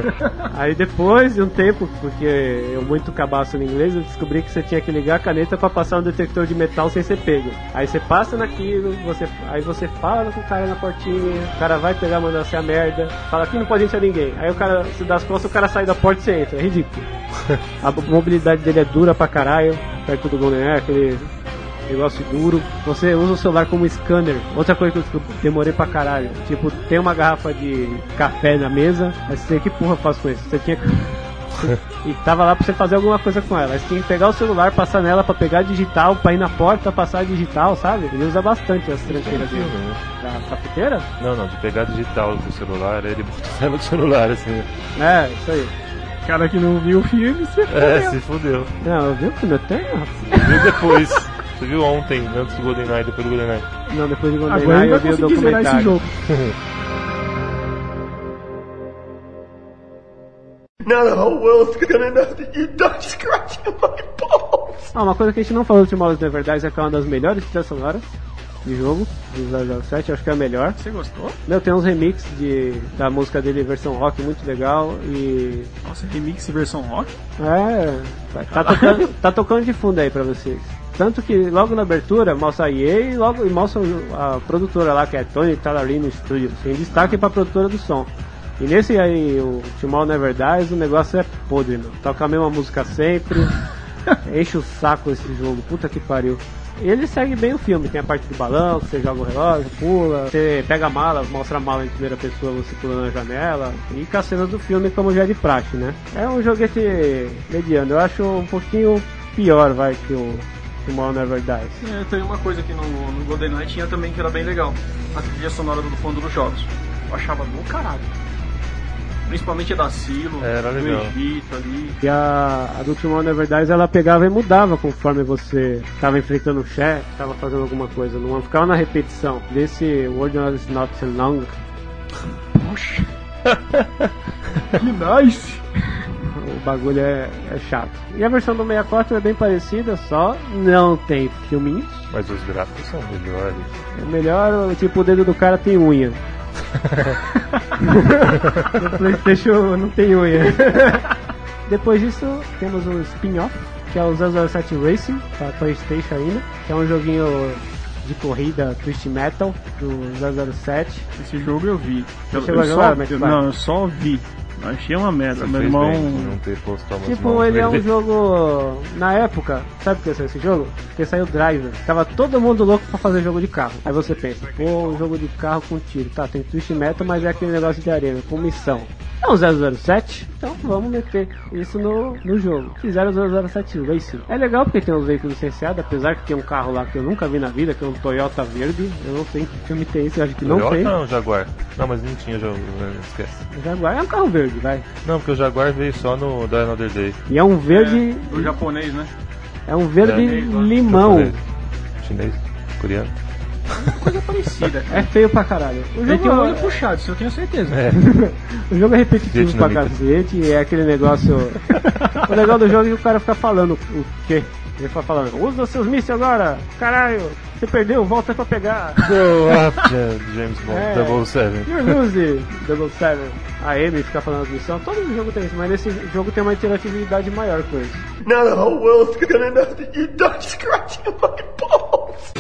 Aí depois de um tempo, porque eu muito cabaço no inglês, eu descobri que você tinha que ligar a caneta pra passar um detector de metal sem ser pego. Aí você passa naquilo, você, aí você fala com o cara na portinha, o cara vai pegar, mandar você a merda, fala aqui não pode entrar ninguém. Aí o cara se dá as costas, o cara sai da porta e você entra, é ridículo. A mobilidade dele é dura pra caralho, perto do GoldenEye, aquele negócio duro. Você usa o celular como scanner. Outra coisa que eu demorei pra caralho. Tipo, tem uma garrafa de café na mesa, aí você tem que porra eu faço com isso? Você tinha que E tava lá pra você fazer alguma coisa com ela. Você tinha que pegar o celular, passar nela pra pegar digital, pra ir na porta, passar digital, sabe? Ele usa bastante as tranqueiras dele. Né? Da cafeteira? Não, não, de pegar digital do celular, ele bota no celular, assim. É, isso aí. Cara que não viu o filme, se fudeu. É, se fudeu. Não, eu vi o filme, eu tenho, rapaz. Viu depois. Você viu ontem, antes do GoldenEye, depois do GoldenEye. Não, depois de GoldenEye Agora ele eu vai vi o conseguir zerar esse documentário. jogo. Now the whole world's gonna know that you don't scratch my balls. Ah, uma coisa que a gente não falou do Tomorrow's Never Dies é que é uma das melhores trilhas sonoras de jogo, do zero zero sete, eu acho que é a melhor. Você gostou? Meu, tem uns remixes de, da música dele, versão rock, muito legal. E. Nossa, remix versão rock? É, tá tocando, tá tocando de fundo aí pra vocês. Tanto que logo na abertura mostra a E A e logo e mostra a produtora lá, que é Tony Tallarino Studios. Tem destaque pra produtora do som. E nesse aí, o Tomorrow Never Dies, o negócio é podre, meu. Toca a mesma música sempre. Enche o saco esse jogo, puta que pariu. E ele segue bem o filme, tem a parte do balão, que você joga o relógio, pula, você pega a mala, mostra a mala em primeira pessoa, você pula na janela, e com as cenas do filme como já é de praxe, né? É um joguete mediano, eu acho um pouquinho pior, vai, que o Tomorrow Never Dies. É, tem uma coisa que no, no GoldenEye tinha também que era bem legal. A trilha sonora do fundo dos jogos. Eu achava do caralho. Principalmente a da Silo, Era do legal. Egito ali. E a, a do Tomorrow Never Dies, ela pegava e mudava conforme você estava enfrentando o chefe, estava fazendo alguma coisa, não ficava na repetição. Desse World is Not So Long, Puxa. Que nice. o bagulho é, é chato. E a versão do sessenta e quatro é bem parecida, só não tem filminhos. Mas os gráficos são melhores. É melhor, tipo, o dedo do cara tem unha. No PlayStation não tem unha. Depois disso, temos um spin-off, que é o zero zero sete Racing, para PlayStation ainda, que é um joguinho de corrida Twist Metal do zero zero sete. Esse jogo eu vi. Você Eu, chegou a eu jogar, só, Max eu, Payne? não, eu só vi. Achei uma merda. Você Meu fez irmão. bem de não ter postado umas Tipo, mãos ele é um dele. jogo. Na época, sabe por que saiu esse jogo? Porque saiu Driver. Tava todo mundo louco pra fazer jogo de carro. Aí você pensa, pô, um jogo de carro com tiro. Tá, tem Twist Metal, mas é aquele negócio de arena, com missão. É um zero zero sete, então vamos meter isso no, no jogo. Fizeram o zero zero sete Racing. É legal porque tem os veículos licenciados, apesar que tem um carro lá que eu nunca vi na vida, que é um Toyota verde. Eu não sei em que filme tem isso, eu acho que não Toyota tem. Não, Jaguar. Não, mas não tinha jogo, né? Esquece. O Jaguar é um carro verde, vai. Não, porque o Jaguar veio só no Die Another Day. E é um verde. É, do japonês, né? É um verde É, limão. Japonês, chinês, coreano. Coisa parecida. É feio pra caralho. O Ele jogo, tem um olho puxado, isso eu tenho certeza. É. o jogo é repetitivo pra Vietnamita. cacete e é aquele negócio. O legal do jogo é que o cara fica falando o quê? Ele fica falando, usa seus mísseis agora! Caralho! Você perdeu, volta pra pegar! Go up, James Bond, É. double seven. You lose! Double Seven. A Amy fica falando as missões. Todo jogo tem isso, mas nesse jogo tem uma interatividade maior com isso. Now the whole world's gonna know that you don't scratch my balls.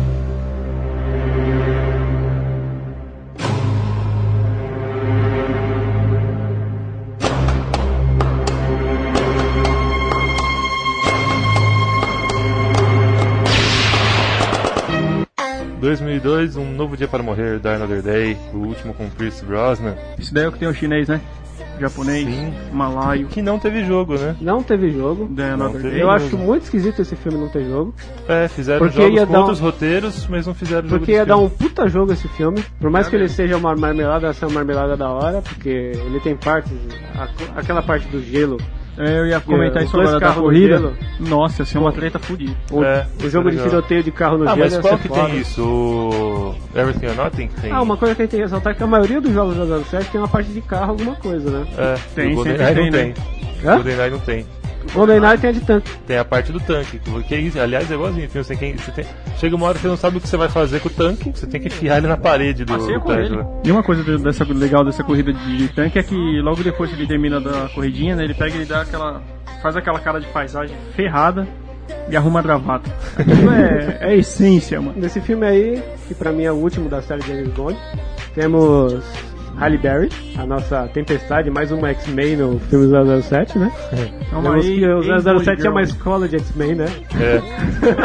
dois mil e dois, Um Novo Dia para Morrer, Die Another Day, o último com Pierce Brosnan. Esse daí é o que tem o chinês, né? Japonês, Sim. malaio. Que não teve jogo, né? Não teve jogo. The Another teve. Day. Eu Tem acho jogo. muito esquisito esse filme não ter jogo. É, fizeram Porque jogos ia com dar um- outros roteiros, mas não fizeram jogo Porque de ia dar filme. um puta jogo esse filme. Por mais É que ele mesmo. seja uma marmelada, essa é uma marmelada da hora. Porque ele tem partes. a- aquela parte do gelo. É, eu ia comentar os isso dois agora da carros no corrida. gelo. Nossa, ia ser uma treta fodida. O, É, o jogo de legal. tiroteio de carro no Ah, gelo mas ia qual ser que foda. tem isso? O Everything or Nothing que tem? Ah, uma coisa que a gente tem que ressaltar é que a maioria dos jogos da zero zero sete tem uma parte de carro, alguma coisa, né? É, Tem, o GoldenEye sempre não tem, tem. Hã? O GoldenEye não tem. Golden Knight tem a de tanque. Tem a parte do tanque, porque isso, aliás, é igualzinho. Você tem, você tem, chega uma hora que você não sabe o que você vai fazer com o tanque, você tem que enfiar ele na parede do, Passeio do com ele. Tesla. E uma coisa de- dessa, legal dessa corrida de tanque é que logo depois que ele termina da corridinha, né, ele pega e ele dá aquela. Faz aquela cara de paisagem ferrada e arruma a gravata. Aquilo é, é essência, mano. Nesse filme aí, que pra mim é o último da série de James Bond, temos Halle Berry, a nossa Tempestade, mais uma X-Men no filme zero zero sete, né? É uma Temos que o ex- zero zero sete é uma ex-Bond escola de X-Men, né? É,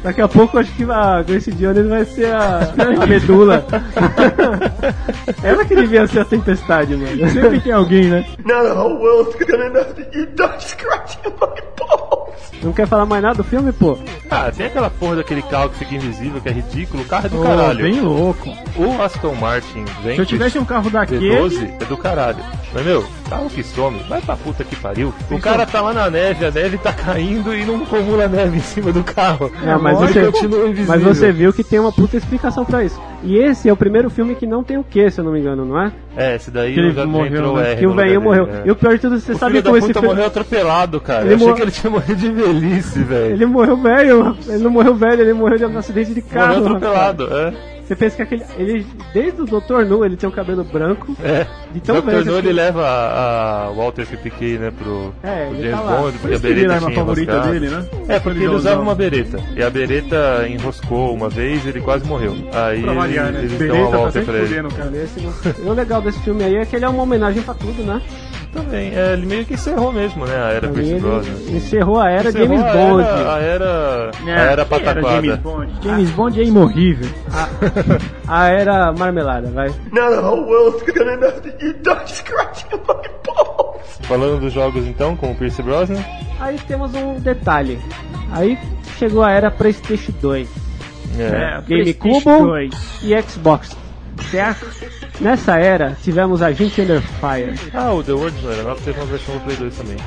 Daqui a pouco eu acho que a Grace Jones vai ser a, a medula. Ela que devia ser a tempestade, mano. Sempre tem alguém, né? Now the whole world's gonna know that you don't scratch my balls. Não quer falar mais nada do filme, pô? Ah, tem aquela porra daquele carro que fica invisível, que é ridículo. O carro é do Oh, caralho. bem louco. O Aston Martin vem. Se eu tivesse um carro D daquele... doze é do caralho. Mas meu, carro que some, vai pra puta que pariu. O cara tá lá na neve, a neve tá caindo e não acumula neve em cima do carro. É, mas Ele você, continua invisível. mas você viu que tem uma puta explicação pra isso. E esse é o primeiro filme que não tem o Q, se eu não me engano, não é? É, esse daí Que ele já morreu, entrou né? R. Que o no lugar velhinho dele, morreu. é. E o pior de tudo, você O sabe filho da como esse puta filme... morreu atropelado, cara. Ele Eu achei mor- que ele tinha morrido de velhice, velho. Ele morreu velho, ele não morreu velho, ele morreu de um acidente de carro. Morreu rapaz. atropelado, é. Você pensa que aquele. Ele, desde o doutor Nu, ele tem um cabelo branco. É. De tão doutor velho No, que- ele leva a, a Walter P P K, né, pro, É, pro ele James tá lá. Bond, Por porque a isso que ele bereta era a tinha favorita enroscado. dele, né? É, porque ele usava uma bereta. E a bereta enroscou uma vez e ele quase morreu. Aí Pra variar, ele, né? eles Bereta dão uma tá Walter sempre pra ele. fudendo, cara. Esse não- E o legal desse filme aí é que ele é uma homenagem pra tudo, né? Também, é, ele meio que encerrou mesmo, né, a era Pra mim, Pierce ele Brosnan. encerrou a era Encerrou James a Bond. Era, a era, a era Era pataquada. James Bond. James Bond é imorrível. A era marmelada, vai. Now the whole world's gonna know that you don't scratch my balls. Falando dos jogos então, com o Pierce Brosnan. Aí temos um detalhe. Aí chegou a era PlayStation dois. É. GameCube dois. e Xbox. Certo? Nessa era, tivemos a gente Under Fire. Ah, o The World não era nova, teve uma versão do Play dois também.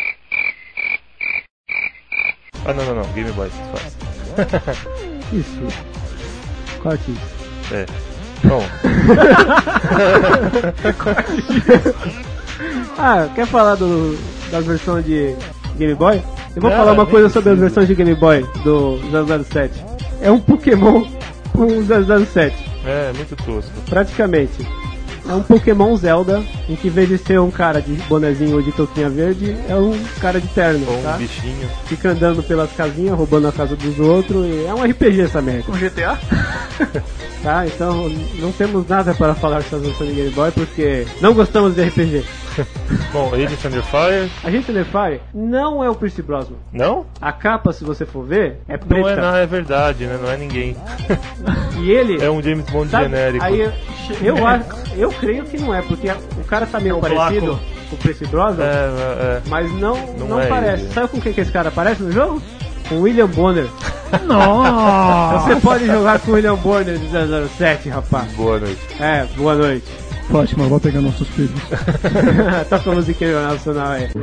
Ah, não, não, não, Game Boy, faz. Isso. Corte isso. É. Bom, Ah, quer falar do, das versões de Game Boy? Eu vou Ah, falar uma nem coisa sobre as precisa. versões de Game Boy do zero zero sete. É um Pokémon com zero zero sete. é muito tosco. Praticamente. É um Pokémon Zelda, em que em vez de ser um cara de bonezinho ou de touquinha verde, é um cara de terno, Ou um tá? bichinho. Fica andando pelas casinhas, roubando a casa dos outros, e é um R P G essa merda, Com G T A? tá? Então não temos nada para falar sobre essa versão de Game Boy, porque não gostamos de R P G. Bom, Agent Under Fire, A gente Fire não é o Pierce Brosnan. não? A capa, se você for ver, é Não preta. é nada, é verdade, né? Não é ninguém. E ele... É um James Bond sabe, genérico. Aí eu, eu, acho- eu creio que não é, porque o cara tá meio É o parecido Blanco. com o Pierce Brosnan, É, é, mas não, Não não, é parece. ele. Sabe com quem que esse cara parece no jogo? Com William Bonner. Nossa! Você pode jogar com William Bonner de zero zero sete, rapaz. é. Boa noite. É, boa noite. Fátima, vou pegar nossos filhos. Toca a musiquinha nacional aí.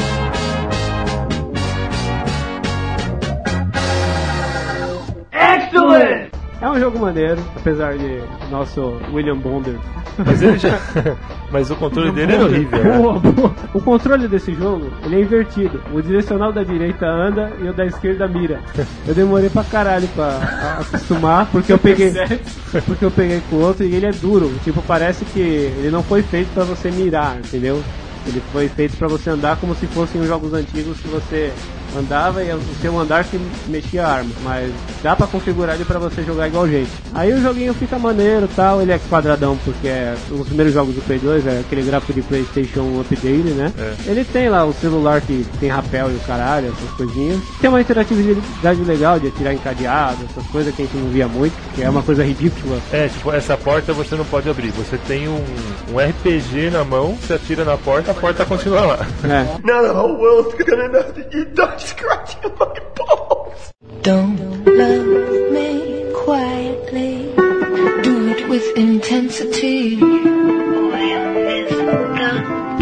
Excellent! É um jogo maneiro, apesar de nosso William Bonner. Mas ele já. Mas o controle dele é horrível, né? Boa, boa. O controle desse jogo, ele é invertido. O direcional da direita anda e o da esquerda mira. Eu demorei pra caralho pra a- acostumar, porque eu peguei porque eu peguei com o outro e ele é duro. Tipo, parece que ele não foi feito pra você mirar, entendeu? Ele foi feito pra você andar como se fossem os jogos antigos que você andava e o seu andar que mexia a arma, mas dá pra configurar ele pra você jogar igual gente. Aí o joguinho fica maneiro e tal, ele é quadradão porque é um dos primeiros jogos do Play dois, é aquele gráfico de PlayStation Update, né? É. Ele tem lá o celular que tem rapel e o caralho, essas coisinhas. Tem uma interatividade legal de atirar encadeado, essas coisas que a gente não via muito, que é uma coisa ridícula. É, tipo, essa porta você não pode abrir. Você tem um, um R P G na mão, você atira na porta, a porta continua lá. É. Now the whole world's gonna know that you don't scratch my balls. Don't love me quietly. Do it with intensity. When it's done,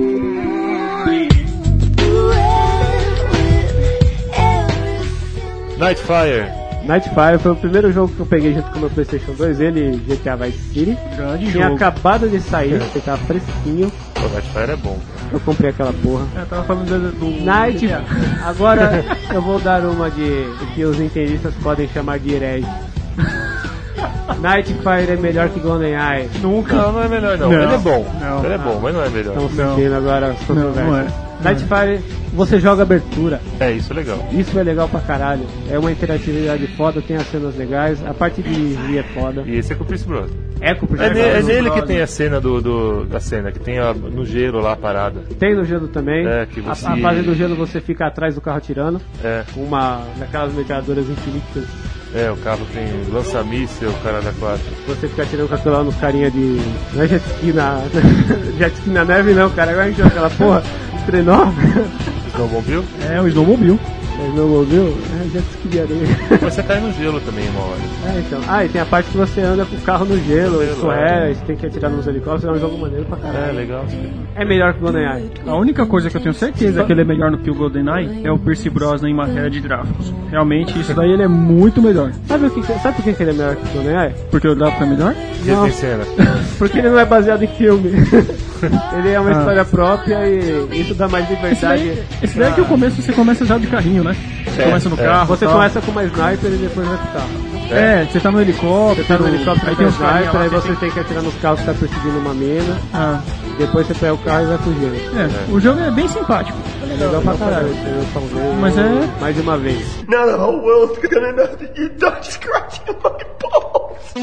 do it with everything. Nightfire. Nightfire foi o primeiro jogo que eu peguei junto com o meu PlayStation dois, ele G T A Vice City. Grande Tinha jogo. acabado de sair, ele tava fresquinho. O Nightfire é bom. Eu comprei aquela porra. Eu tava falando do, do Night, G T A. agora eu vou dar uma de que os entendistas podem chamar de herege. Nightfire é melhor que GoldenEye. Nunca. Não, não é melhor não. Não. Ele é bom. Não. Ele é bom, mas não é melhor. Estamos Não. sentindo agora as Não, não controvérsias. é. Nightfire, você joga abertura. É, isso é legal. Isso é legal pra caralho. É uma interatividade foda, tem as cenas legais. A parte de dirigir é foda. E esse é com o Chris Brother. É com o É, ne- é personagem. nele que tem a cena do, do- da cena, que tem a- no gelo lá a parada. Tem no gelo também. É, que você- a, a fase do gelo você fica atrás do carro atirando. É, Com uma daquelas metralhadoras infinitas. é, o carro tem lança-míssel, o cara da quatro. Você fica atirando com aquilo lá nos carinha de. Não é jet ski na. jet ski na neve não, cara. Agora a gente joga aquela porra de trenó. Snowmobile? É, o Snowmobile. É snowmobile? É jet ski de areia. Mas você cai no gelo também uma hora. É, então. Ah, e tem a parte que você anda com o carro no gelo, No isso gelo, é, é. você tem que atirar nos helicópteros, é um jogo maneiro pra É, caralho. legal. É melhor que o GoldenEye. A única coisa que eu tenho certeza que ele é melhor do que o GoldenEye é o Pierce Brosnan em matéria de gráficos. Realmente, isso daí ele é muito melhor. Sabe, o que, sabe por que que ele é melhor que o GoldenEye? Porque o gráfico é melhor? E Não. tem cena. Porque ele não é baseado em filme. Ele é uma Ah. história própria e isso dá mais Esse liberdade. daí, esse daí é que o começo você começa já de carrinho, né? Você É, começa no é. carro. Você tal. começa com uma sniper e depois vai pro carro. É, você tá no helicóptero. Você tá no helicóptero aí com tem a os carinha sniper, lá, aí você você tem- tem que atirar nos carros que tá perseguindo uma mina. Ah, Depois você pega o carro e vai fugindo. é, o jogo é bem simpático. É legal pra caralho. Eu salvei Mas é- mais de uma vez. Now the whole world's gonna know that you don't scratch my balls.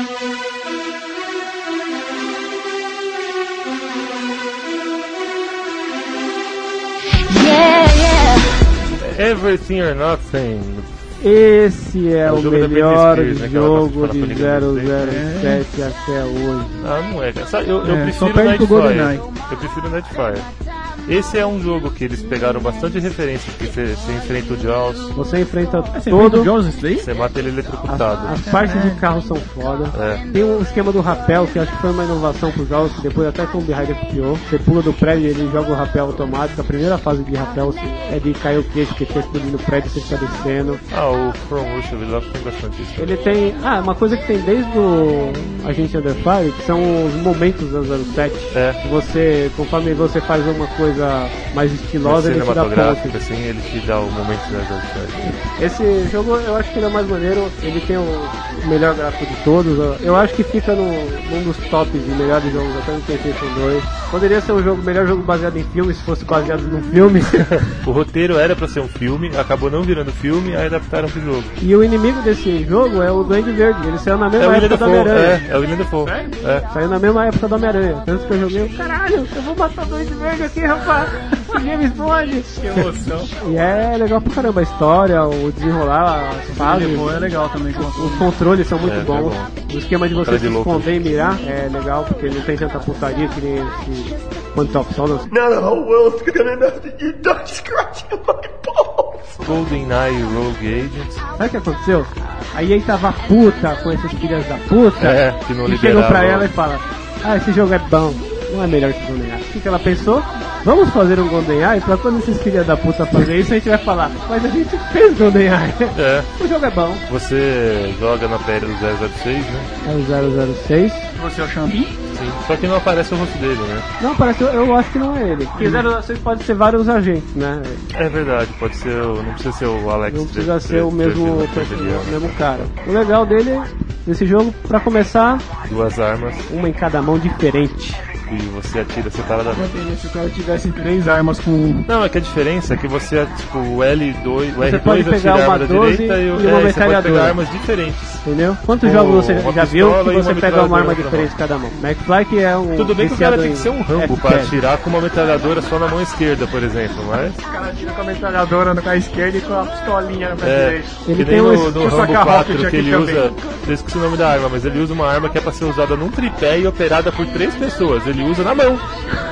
Yeah, yeah. Everything or Nothing. Esse é É o o jogo da melhor Britney Spears, né, que ela gosta de jogo falar de com ele, zero zero sete até hoje. Ah, não é, cara. Sabe, eu, eu É, prefiro só perde pro Nightfire. GoldenEye. Eu prefiro Nightfire. Esse é um jogo que eles pegaram bastante referências, porque você, você enfrenta o Jaws, Você enfrenta Você todo... viu o Jaws isso daí? você mata ele As, eletrocutado. as partes de carro são foda. É. Tem um esquema do rapel, que acho que foi uma inovação pros jogos, que depois até Tomb Raider copiou. Você pula do prédio e ele joga o rapel automático. A primeira fase de rapel assim, é de cair o queixo, porque tá explodindo o prédio, você fica descendo. Ah, o From Russia, eu acho que tem bastante isso. Ele tem... Ah, uma coisa que tem desde o Agente Under Fire, que são os momentos do zero sete. É. Que você, conforme você faz uma coisa mais estilosa, ele te dá Cinematográfico, pontos. assim, ele te dá o momento da da- Esse jogo eu acho que ele é mais maneiro, ele tem o melhor gráfico de todos. Eu acho que fica no, num dos tops de melhores jogos até no PlayStation dois. Poderia ser um jogo, melhor jogo baseado em filme, se fosse baseado num filme. O roteiro era pra ser um filme, acabou não virando filme, aí adaptaram pro jogo. E o inimigo desse jogo é o Duende Verde, ele saiu na É mesma o William época do Dafoe, Homem-Aranha. é, é o William Dafoe. É. Saiu na mesma época do Homem-Aranha. Tanto que eu joguei, caralho, eu vou matar o Duende Verde aqui, rapaz. Ninguém me esconde. Que emoção. E é legal pra caramba a história, o desenrolar, as fases. É legal também. Os controles são muito É, é bons. bom. O esquema de você Cara se de louco. esconder e mirar é legal, porque não tem tanta putaria que nem esse Quantum of Solace. Now the whole world's gonna know that you don't scratch my balls. GoldenEye Rogue Agent. Sabe o que aconteceu? A E A tava puta com esses filhas da puta. É, que não e chegou liberava. pra ela e fala: ah, esse jogo é bom, não é melhor que o GoldenEye. O que, que ela pensou? Vamos fazer um GoldenEye pra quando esses filhas da puta fazer isso, a gente vai falar: mas a gente fez GoldenEye. É. O jogo é bom. Você joga na pele do zero zero seis, né? É o zero zero seis. Você é o Xambin? Sim. Só que não aparece o rosto dele, né? Não, parece, eu, eu acho que não é ele. Porque zero zero seis pode ser vários agentes, né? É verdade, pode ser, o- não precisa ser o Alex. Não precisa Tre- ser o Tre- mesmo, Tre- Tre- o mesmo cara. O legal dele, desse jogo, pra começar, Duas armas uma em cada mão diferente. e você atira separadamente. Se o cara tivesse três armas com. Não, é que a diferença é que você, tipo, o L dois, o Você R pode dois pegar atira a uma arma da doze direita e, o, e uma é, você pode metralhadora. pegar armas diferentes. Entendeu? Quantos Ou jogos você uma já viu pistola que e uma você pega uma arma metralhadora diferente cada mão? McFly que é um Tudo bem que o cara viciado tem que em ser um Rambo F pra P S. atirar com uma metralhadora só na mão esquerda, por exemplo, mas... O cara tira com a metralhadora no com a esquerda e com a pistolinha na É, direita. Ele que tem nem um no, es- no tipo Rambo saca quatro, rocket que ele aqui usa... Eu esqueci o nome da arma, mas ele usa uma arma que é pra ser usada num tripé e operada por três pessoas. Ele usa na mão.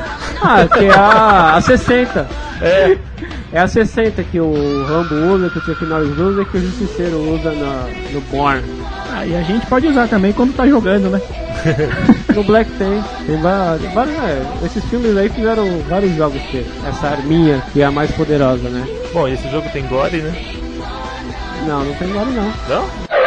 Ah, que é a, a sessenta. É, É a sessenta que o Rambo usa, que o Chuck Norris usa e que o Justiceiro usa na, no Bourne. Ah, e a gente pode usar também quando tá jogando, né? No Black tem, tem vários, vários é, esses filmes aí fizeram vários jogos ter essa arminha que é a mais poderosa, né? bom, e esse jogo tem gore, né? Não, não tem gore não. Não?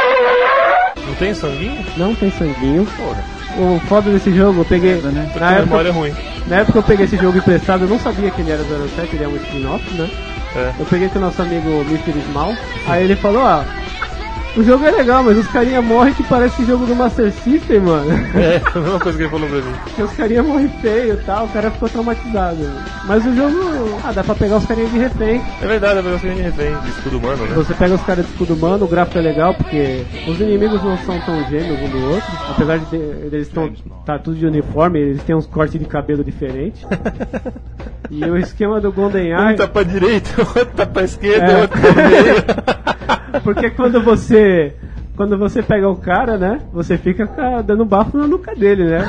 Não tem sanguinho? Não tem sanguinho. Porra, O foda desse jogo, eu peguei. né? porque Na a época, memória é ruim. na época eu peguei esse jogo emprestado, eu não sabia que ele era zero sete, ele é um spin-off, né? É. Eu peguei com o nosso amigo mister Small, aí ele falou, ó, O jogo é legal, mas os carinha morrem que parece jogo do Master System, mano. É, foi a mesma coisa que ele falou pra mim. Porque os carinha morrem feio e tal, o cara ficou traumatizado. Mas o jogo, ah, dá pra pegar os carinha de refém. É verdade, é você de refém, de escudo humano, né? Você pega os caras de escudo humano, o gráfico é legal, porque os inimigos não são tão gêmeos um do outro. Apesar de eles estão tá tudo de uniforme, eles têm uns cortes de cabelo diferentes. E o esquema do GoldenEye... Um tá pra direita, outro tá pra esquerda, É. outro tá pro meio. Porque quando você quando você pega o cara, né, você fica ca- dando bafo na nuca dele, né?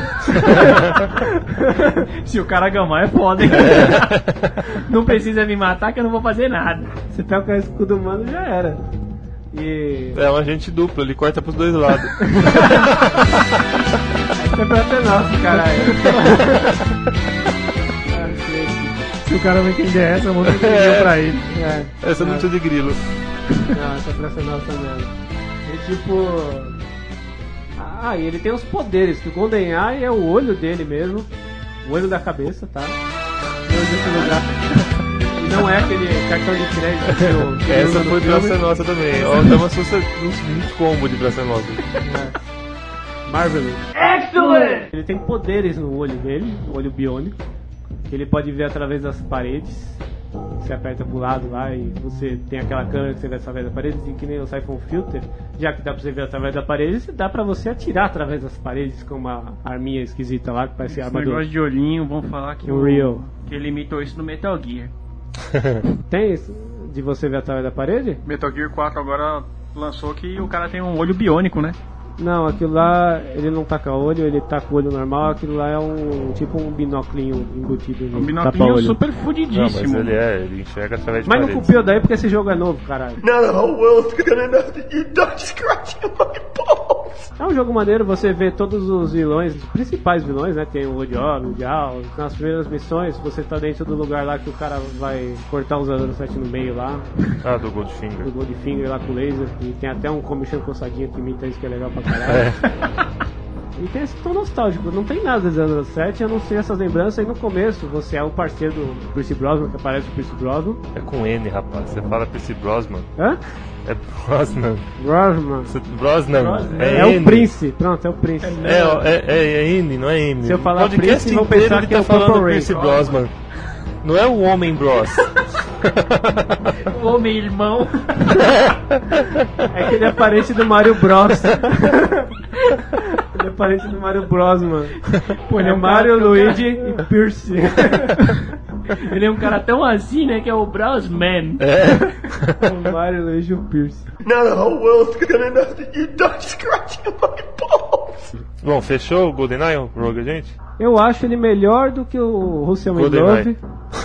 Se o cara gamar é foda, hein? Não precisa me matar que eu não vou fazer nada. Você pega o cara de escudo humano, já era. E... É um agente duplo, ele corta pros dois lados. Isso é pra ser nosso, caralho. Ah, gente. Se o cara não entender essa, eu vou entender pra ele. É. Essa não precisa de grilo. Não, essa é pra ser nossa mesmo. E tipo... Ah, e ele tem os poderes, que o GoldenEye é o olho dele mesmo. O olho da cabeça, tá? O olho desse lugar. E não é aquele cartão de crédito que o... que ele Essa usa no foi pra filme. ser nossa também. Ó, dá uma sussa, uns vinte combos de pra ser nossa. Marvelous. Excellent! Ele tem poderes no olho dele, o olho biônico, que ele pode ver através das paredes. Você aperta pro lado lá e você tem aquela câmera que você vê através da parede, e que nem o Siphon Filter, já que dá pra você ver através da parede, dá pra você atirar através das paredes com uma arminha esquisita lá, que parece Esse arma do... negócio de olhinho, vão falar que, O o, Rio. que ele imitou isso no Metal Gear. Tem isso de você ver através da parede? Metal Gear quatro agora lançou que o cara tem um olho biônico, né? Não, aquilo lá, ele não taca olho, ele taca o olho normal, aquilo lá é um tipo um binóculinho embutido no Um binóculo tapa-olho. super Não, mas fudidíssimo. ele é, ele enxerga através de Mas não paredes. copiou daí porque esse jogo é novo, caralho. Now the whole world's gonna know that you don't scratch my balls. É um jogo maneiro, você vê todos os vilões, os principais vilões, né? Tem o Odior, o Dial. Nas primeiras missões, você tá dentro do lugar lá que o cara vai cortar o zero zero sete no meio lá, Ah, do Goldfinger. do Goldfinger lá com laser, e tem até um comichão coçadinho que imita isso que é legal pra caralho. É. E tem esse tom nostálgico, não tem nada de zero zero sete, a não ser essas lembranças. E no começo, você é o parceiro do Pierce Brosnan, que aparece o Pierce Brosnan. É com N, rapaz. Você fala Pierce Brosnan. Hã? É Brosnan. Brosnan. Você- Brosnan. Brosnan. É, É N. o Prince, pronto, é o Prince. É, ó, é, é, é N, não é M. Se eu falar O podcast Prince, vão inteiro pensar ele que tá é o falando Purple Rain. Pierce Brosnan. Não é o Homem Bros. Ô, meu irmão. É que ele é parente do Mario Bros. Ele é parente do Mario Bros, mano. Pô, ele é É um Mario, cara- Luigi e Pierce. Ele é um cara tão assim, né, que é o Brosman. É. O Mario, Luigi e o Pierce. Now the whole world's gonna know that you don't scratch my balls. Bom, fechou o GoldenEye, o Rogue, gente? Eu acho ele melhor do que o Russell GoldenEye. Love.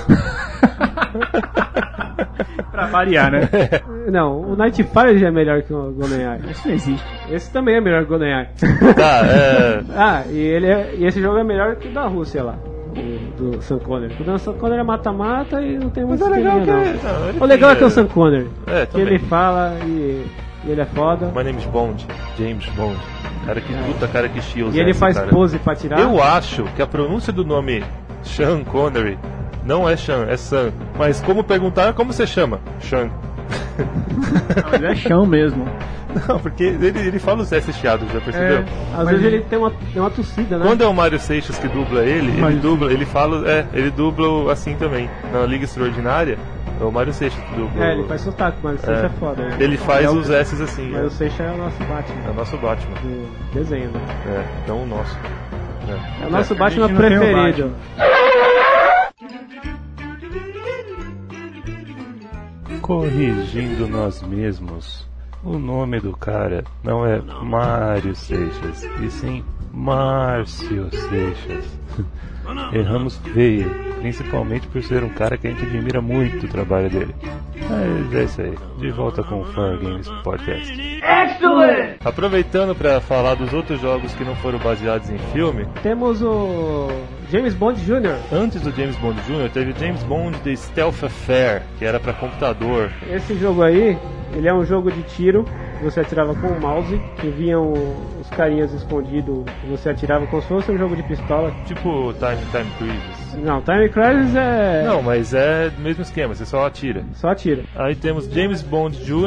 Pra variar, né? Não, o Nightfire já é melhor que o GoldenEye. Isso não existe. Esse também é melhor que o GoldenEye. Tá, é. Ah, e, ele é, e esse jogo é melhor que o da Rússia lá. o- Do Sean Connery. O do Sean Connery é mata-mata e não tem muito Mas é legal esqueminha, que não. não, ele O legal é tem, que é o Sean Connery. É, que também. ele fala e, e ele é foda. My name is Bond. James Bond. Cara que luta, cara que shields. E ele essa, faz cara. pose pra tirar. Eu acho que a pronúncia do nome Sean Connery não é Sean, é Sam. Mas como perguntar, como você chama? Sean. Mas é chão mesmo. Não, porque ele, ele fala os S chiados, já percebeu? É. Às Mas vezes ele- ele tem uma, tem uma tossida, né? Quando é o Mário Seixas que dubla ele, ele Mas- dubla, ele fala, é, ele dubla assim também. Na Liga Extraordinária, é o Mário Seixas que dubla. É, ele faz sotaque, mas o Seixas é foda. Né? Ele faz É o- os S's assim. Mas É, o Seixas é o nosso Batman. é o nosso Batman. Do desenho, né? É, não o nosso. É o nosso É, Batman a gente não tem o preferido. Corrigindo nós mesmos, o nome do cara não é Mário Seixas, e sim Márcio Seixas. Erramos feio, principalmente por ser um cara que a gente admira muito o trabalho dele. Mas é isso aí, de volta com o Fun Games Podcast. Excellent! Aproveitando para falar dos outros jogos que não foram baseados em filme, Temos o James Bond Júnior antes do James Bond Júnior teve James Bond The Stealth Affair, que era para computador. Esse jogo aí, ele é um jogo de tiro. Você atirava com o mouse, que vinham os carinhas escondidos. Você atirava como se fosse um jogo de pistola. Tipo Time Time Crisis. Não, Time Crisis é... Não, mas é o mesmo esquema, você só atira. Só atira. Aí temos James Bond Júnior,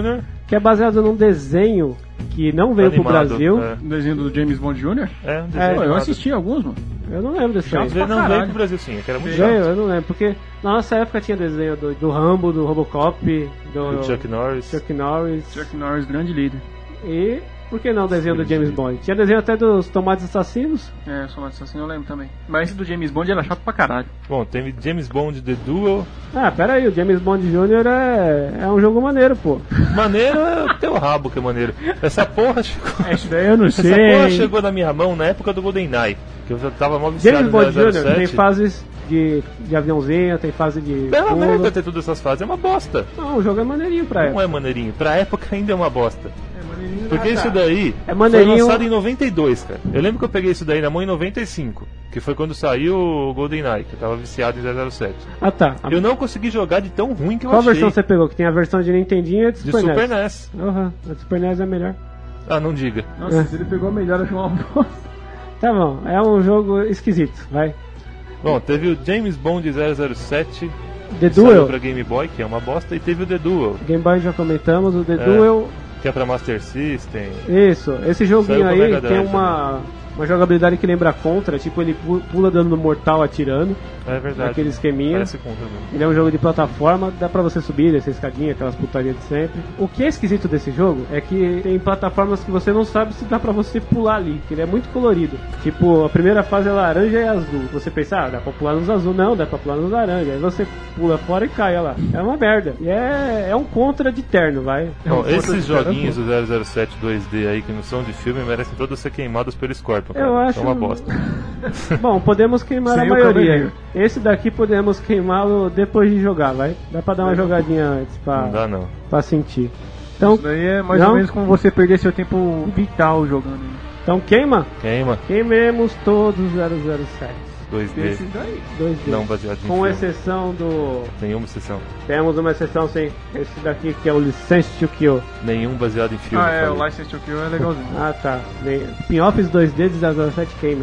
que é baseado num desenho que não veio Animado, pro Brasil. é. O desenho do James Bond Júnior? É, um desenho É, Pô, eu animado. assisti alguns, mano. Eu não lembro desse Já aí. pra Não veio caralho. pro Brasil sim, é que era muito Veio, chato. eu não lembro, porque na nossa época tinha desenho do, do Rambo, do Robocop, do Do Chuck Norris. Chuck Norris. Chuck Norris, grande líder. E por que não o desenho do James Bond? Tinha desenho até dos Tomates Assassinos. É, sou mais assim, eu lembro também. Mas esse do James Bond era chato pra caralho. Bom, teve James Bond The Duel. Ah, pera aí, o James Bond Júnior é, é um jogo maneiro, pô. Maneiro é teu rabo que é maneiro. Essa porra chegou. Esse daí eu não Essa sei. porra chegou na minha mão na época do GoldenEye. Que eu já tava mó viciado James em Bond zero zero Júnior tem sete. fases de, de aviãozinho, tem fase de Pela pulo. merda ter todas essas fases, é uma bosta. Não, o jogo é maneirinho pra Não época. é maneirinho. Pra época ainda é uma bosta. maneirinho. Porque Ah, tá. isso daí É foi maneirinho- lançado em noventa e dois, cara. Eu lembro que eu peguei isso daí na mão em noventa e cinco, que foi quando saiu o GoldenEye, que eu tava viciado em zero zero sete. Ah, tá. A- Eu não consegui jogar de tão ruim que eu Qual achei. versão você pegou? Que tem a versão de Nintendinho e a de De Super, Super N E S. N E S. Aham, a de Super N E S é melhor. Ah, não diga. Nossa, É. se ele pegou a melhor, achou uma bosta. Tá bom, é um jogo esquisito, vai. Bom, teve o James Bond zero zero sete, The que saiu Duel, pra Game Boy, que é uma bosta, e teve o The Duel, Game Boy já comentamos, o The É. Duel, que é pra Master System. isso, esse Saiu joguinho pro aí Mega tem Drive uma, uma jogabilidade que lembra Contra, tipo ele pu- pula dando no mortal atirando, É verdade. aquele esqueminha. Parece contra mesmo. Ele é um jogo de plataforma, dá pra você subir, descer escadinha, aquelas putarias de sempre. O que é esquisito desse jogo é que tem plataformas que você não sabe se dá pra você pular ali, que ele é muito colorido. Tipo, a primeira fase é laranja e azul. Você pensa, ah, dá pra pular nos azul. Não, dá pra pular nos laranja. Aí você pula fora e cai, olha lá. É uma merda. E é, é um contra de terno, vai. É um Bom, contra esses de terno, joguinhos pô. do zero zero sete dois D aí, que não são de filme, merecem todos ser queimados pelo Scorpion. Eu cara. acho- É uma bosta. Bom, podemos queimar Sem a o maioria. cavaleiro. Esse daqui podemos queimá-lo depois de jogar, vai. Dá pra dar uma jogadinha antes pra, Não dá não. pra sentir. Então, Isso daí é mais Não? ou menos como você perder seu tempo vital jogando. então queima. Queima. Queimemos todos zero zero sete. dois D. Esses daí. dois D. Não baseado em Com filme. exceção do. Nenhuma exceção. Temos uma exceção sim. Esse daqui que é o License to Kill. Nenhum baseado em filme. Ah, é, falei. o License to Kill é legalzinho. Ah tá. Spin-offs dois D de zero zero sete queimem.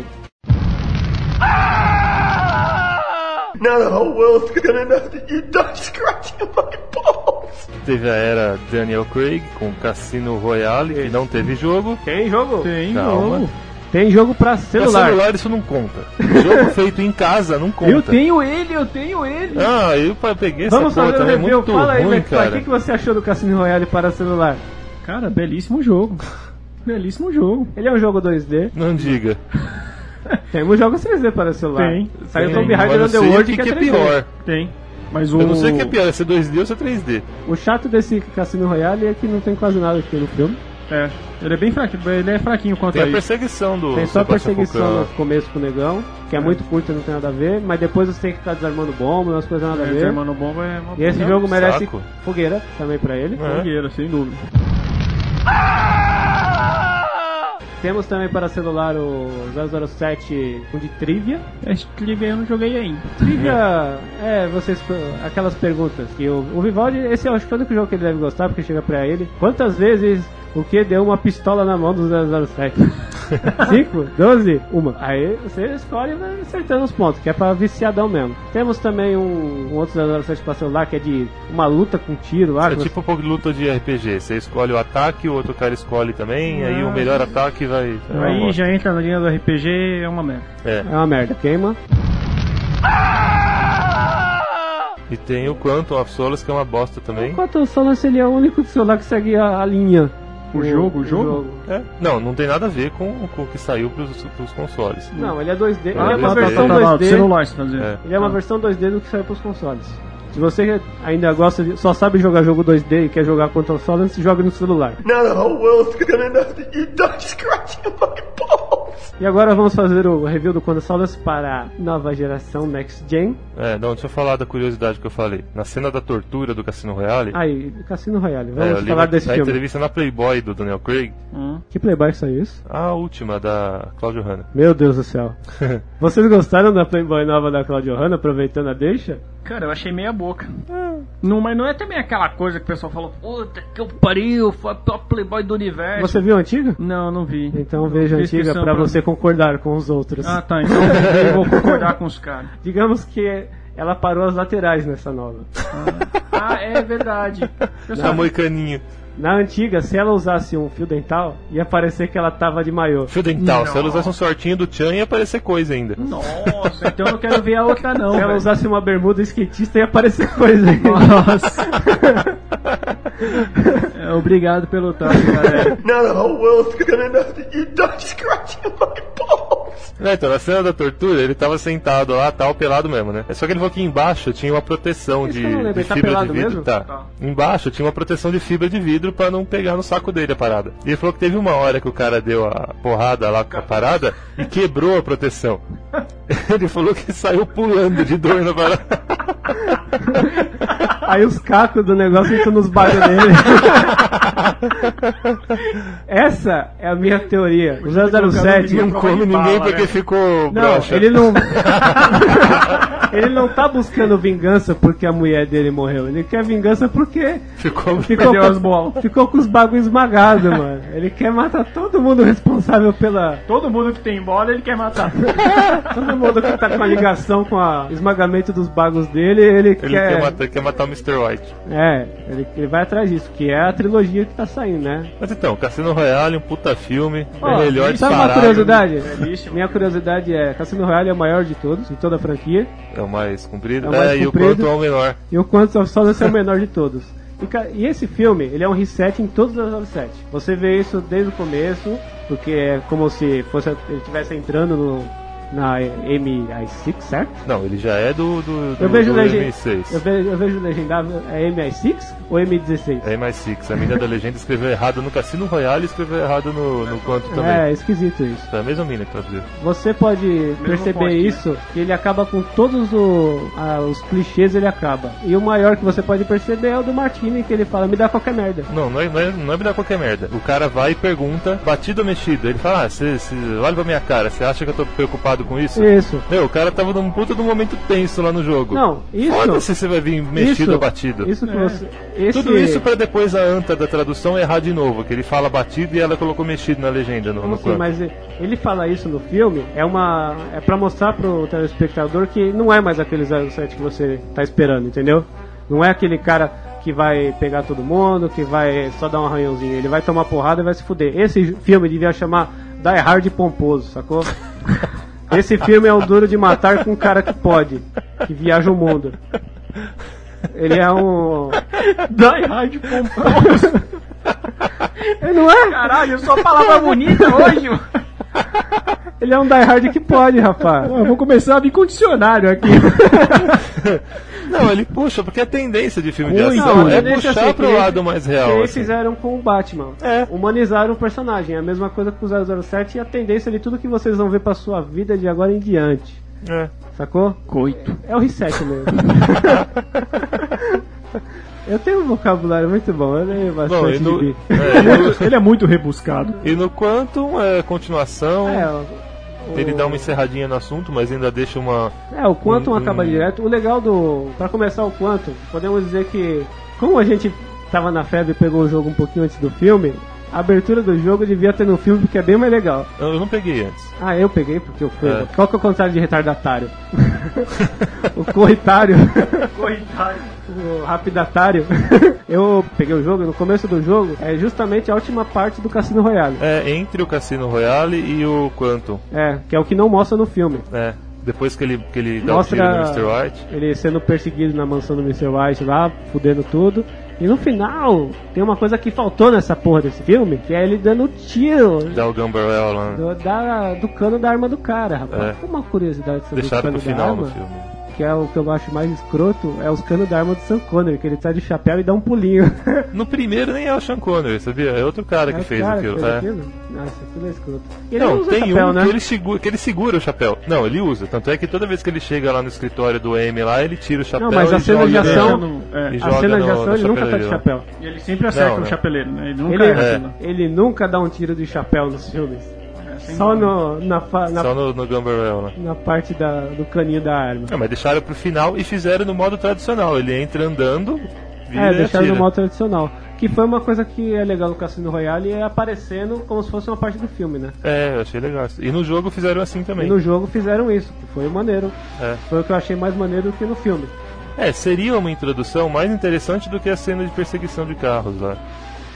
Now the whole world's gonna know that you don't scratch my balls. Teve a era Daniel Craig com Cassino Royale, que Isso. não teve jogo. Tem jogo? Tem Calma. jogo. Tem jogo pra Pra celular. celular isso não conta. Jogo feito em casa não conta. Eu tenho ele, eu tenho ele. Ah, eu pa- peguei essa Vamos porra fazer um também, é review. muito Fala aí, ruim, Vector, o cara. que, que você achou do Cassino Royale para celular? Cara, belíssimo jogo. Belíssimo jogo. Ele é um jogo dois D. Não diga. Temos jogos três D para celular. Tem. Saiu Tem, Tomb mas Raider não sei Underworld o que, que, que é é três D. pior. Tem. Mas o... Eu não sei o que é pior, é ser dois D ou ser três D. O chato desse Cassino Royale é que não tem quase nada aqui no filme. É, ele é bem fraquinho, ele é fraquinho quanto Tem a a isso. perseguição do Tem só a Sebastian perseguição Foucault. no começo com o negão, que é, muito curta, não tem nada a ver, mas depois você tem que ficar desarmando bomba, umas coisas nada a É, ver. Desarmando bomba é uma E esse é jogo um merece saco. fogueira também pra ele. É. fogueira, sem dúvida. Temos também para celular o zero zero sete um de trivia. Esse trivia eu não joguei ainda. Trivia é vocês aquelas perguntas que o, o Vivaldi, esse eu acho que é o único jogo que ele deve gostar, porque chega pra ele. Quantas vezes o que deu uma pistola na mão do zero zero sete? cinco? doze? Uma. Aí você escolhe e vai acertando os pontos, que é pra viciadão mesmo. Temos também um, um outro zero zero sete pra celular que é de uma luta com tiro lá. É que tipo um pouco de luta de R P G. Você escolhe o ataque, o outro cara escolhe também, aí o melhor ataque vai. é uma Aí bosta. já entra na linha do R P G, é uma merda. É. É uma merda, queima. E tem o Quantum of Solace, que é uma bosta também. Enquanto o Solas ele é o único de celular que segue a, a linha. O jogo, o jogo? É. Não, não tem nada a ver com, com o que saiu pros, pros consoles. Não, ele é dois D. Ah, ele é uma tá, tá, versão tá, tá, dois D. celular, você tá dizendo. É. Ele é uma versão dois D do que saiu pros consoles. Se você ainda gosta de, só sabe jogar jogo dois D e quer jogar contra o Solas, joga no celular. Now the whole world's gonna know that you don't scratch my balls. E agora vamos fazer o review do Contra Solas para a nova geração Next Gen. É, não, deixa eu falar da curiosidade que eu falei. Na cena da tortura do Cassino Royale, Aí, Cassino Royale, é, vamos eu li falar na, desse na filme. entrevista na Playboy do Daniel Craig, Hum. Que Playboy que saiu isso? a última da Claudio Hanna. Meu Deus do céu. Vocês gostaram da Playboy nova da Claudio Hanna, aproveitando a deixa? Cara, eu achei meia boca. Não, mas não é também aquela coisa que o pessoal falou, puta que eu pariu, foi a pior Playboy do universo. Você viu a antiga? Não, não vi. Então veja a antiga Descrição pra pra- você concordar com os outros. Ah, tá, então eu vou concordar com os caras. Digamos que ela parou as laterais nessa nova. Ah, é verdade. Eu Tá sabia. moicaninho. Na antiga, se ela usasse um fio dental, ia parecer que ela tava de maiô. Fio dental, Não. se ela usasse um shortinho do Chan, ia aparecer coisa ainda. Nossa, então eu não quero ver a outra não. Se ela velho. usasse uma bermuda skatista, ia aparecer coisa ainda. Nossa. É, obrigado pelo toque, galera. Now the whole world's gonna know that you don't scratch my balls. É, então, na cena da tortura, ele tava sentado lá, tal, pelado mesmo, né? Só que ele falou que embaixo tinha uma proteção Isso de, que eu não lembro, de ele tá fibra de pelado vidro. mesmo? Tá. Tá. Embaixo tinha uma proteção de fibra de vidro pra não pegar no saco dele a parada. E ele falou que teve uma hora que o cara deu a porrada lá com a parada e quebrou a proteção. Ele falou que saiu pulando de dor na parada. Aí os cacos do negócio entram nos bagos dele. Essa é a minha teoria. O zero zero sete Não come ninguém bala, porque né? ficou Não, broxa. ele não. Ele não tá buscando vingança porque a mulher dele morreu. Ele quer vingança porque Ficou... ficou, Perdeu as bolas. com, ficou com os bagos esmagados, mano. Ele quer matar todo mundo responsável pela. Todo mundo que tem bola, ele quer matar. Todo mundo que tá com a ligação com o esmagamento dos bagos dele, ele, Ele quer. quer matar, quer matar o mister White. É, ele, ele vai atrás disso, que é a trilogia que tá saindo, né? Mas então, Cassino Royale, um puta filme, Ó, é melhor sabe uma disparado. curiosidade? Belíssimo. Minha curiosidade é: Cassino Royale é o maior de todos, de toda a franquia. É o mais comprido. É o mais É, e o comprido. quanto é o menor. E o Quantum of Solace é o menor de todos. E, ca- e esse filme, ele é um reset em todos os zero zero sete. Você vê isso desde o começo, porque é como se fosse ele estivesse entrando no, na M I seis, certo? Não, ele já é do, do, do, Eu vejo, do legend... M seis. eu vejo, eu vejo legendado, é M I seis ou M dezesseis? É M I seis. A mina da legenda escreveu errado no Cassino Royale e escreveu errado no, no Quanto também. É, esquisito isso. É a mesma mina que traduziu. Você pode perceber fonte, né? isso, que ele acaba com todos o- ah, os clichês, ele acaba. E o maior que você pode perceber é o do Martini, que ele fala, me dá qualquer merda. Não, não é, não, é, não é me dar qualquer merda. O cara vai e pergunta, batido ou mexido? Ele fala, ah, cê, cê, olha pra minha cara, você acha que eu tô preocupado com isso? Isso. Meu, o cara tava num puta de um momento tenso lá no jogo. Não, isso... Foda-se se você vai vir mexido isso, ou batido. Isso que você... Esse... Tudo isso pra depois a anta da tradução errar de novo, que ele fala batido e ela colocou mexido na legenda. No, Como no assim? Quanto. Mas ele fala isso no filme, é uma é para mostrar pro telespectador que não é mais aquele zero sete que você tá esperando, entendeu? Não é aquele cara que vai pegar todo mundo, que vai só dar um arranhãozinho, ele vai tomar porrada e vai se fuder. Esse filme devia chamar Die Hard Pomposo, sacou? Esse filme é o Duro de Matar com um cara que pode, que viaja o mundo. Ele é um... Die Hard Pomposo. Ele não é? Caralho, só palavra bonita hoje, mano. Ele é um Die Hard que pode, rapaz. Eu vou começar a vir com dicionário aqui. Não, ele puxa, porque a tendência de filme de Não, ação a é tendência puxar assim, pro que nem- lado mais que real. eles assim. fizeram com o Batman. É. Humanizaram o personagem. É a mesma coisa com o zero zero sete e a tendência de tudo que vocês vão ver pra sua vida de agora em diante. É. Sacou? Coito. É o reset mesmo. Eu tenho um vocabulário muito bom, eu leio bastante Bom, e no, gibi. é, no- Ele é muito rebuscado. e no Quantum é continuação. É, o, Ele o- dá uma encerradinha no assunto, mas ainda deixa uma. É, o Quantum um- acaba um- direto. O legal do... Pra começar o Quantum, podemos dizer que... Como a gente tava na febre e pegou o jogo um pouquinho antes do filme, a abertura do jogo devia ter no filme porque é bem mais legal. Eu eu não peguei antes. Ah, eu peguei porque eu fui. É. Qual que é o contrário de retardatário? O corritário. Coitado. O rapidatário. Eu peguei o jogo, no começo do jogo, é justamente a última parte do Cassino Royale. É entre o Cassino Royale e o Quantum. É, que é o que não mostra no filme. É. Depois que ele, que ele dá Mostra o tiro no mister White. ele sendo perseguido na mansão do mister White lá, fudendo tudo. E no final, tem uma coisa que faltou nessa porra desse filme, que é ele dando tiro Dá o Gun Barrel lá. do, da- do cano da arma do cara, rapaz. É. Uma curiosidade sobre Deixaram o pro cano da final arma. no filme. Que é o que eu acho mais escroto, é os canos da arma do Sean Connery, que ele tá de chapéu e dá um pulinho. No primeiro nem é o Sean Connery, sabia? É outro cara que É o fez cara aquilo. que fez é. aquilo? Nossa, aquilo é escroto. E ele Não, usa tem chapéu, um né? que, ele segura, que ele segura o chapéu. Não, ele usa. Tanto é que toda vez que ele chega lá no escritório do M lá, ele tira o chapéu. Não, mas a e cena joga de ação- no- É. e A joga cena de no- ação na ele nunca tá de chapelaria. chapéu. E ele sempre acerta Não, o não. chapeleiro, né? Ele nunca Ele, erra. É. aquilo. ele nunca dá um tiro de chapéu nos filmes. É, sem Só dúvida. no, na, fa- na, Só no, no Gun Barrel, né? na parte da, do caninho da arma. É, mas deixaram pro final e fizeram no modo tradicional. Ele entra andando, vira É, e deixaram no atira. modo tradicional. Que foi uma coisa que é legal no Cassino Royale, é aparecendo como se fosse uma parte do filme, né? É, eu achei legal. E no jogo fizeram assim também. E no jogo fizeram isso, que foi maneiro. É. Foi o que eu achei mais maneiro do que no filme. É, seria uma introdução mais interessante do que a cena de perseguição de carros lá.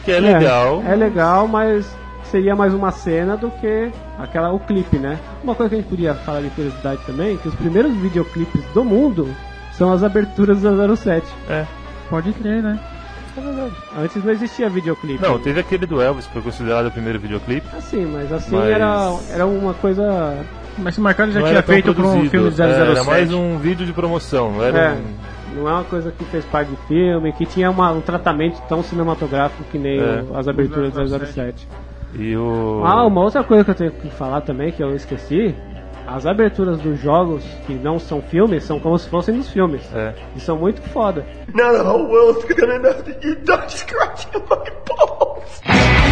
Que é legal. É, é legal, mas seria mais uma cena do que aquela, o clipe, né? Uma coisa que a gente podia falar de curiosidade também, que os primeiros videoclipes do mundo são as aberturas do zero sete. É. Pode crer, né? É verdade. Antes não existia videoclipe. Não, teve aquele do Elvis, que foi considerado o primeiro videoclipe. Assim, mas assim Mas- era, era uma coisa... Mas se o Marcado já Não tinha era tão feito para um produzido, filme de zero zero sete. Era mais um vídeo de promoção, não era É, um... não é uma coisa que fez parte do filme, que tinha uma, um tratamento tão cinematográfico que nem É. o- as aberturas do zero zero sete. E o... Ah, uma outra coisa que eu tenho que falar também, que eu esqueci, as aberturas dos jogos que não são filmes são como se fossem dos filmes. É. E são muito foda. Now the whole world's gonna know that you don't scratch your fucking balls.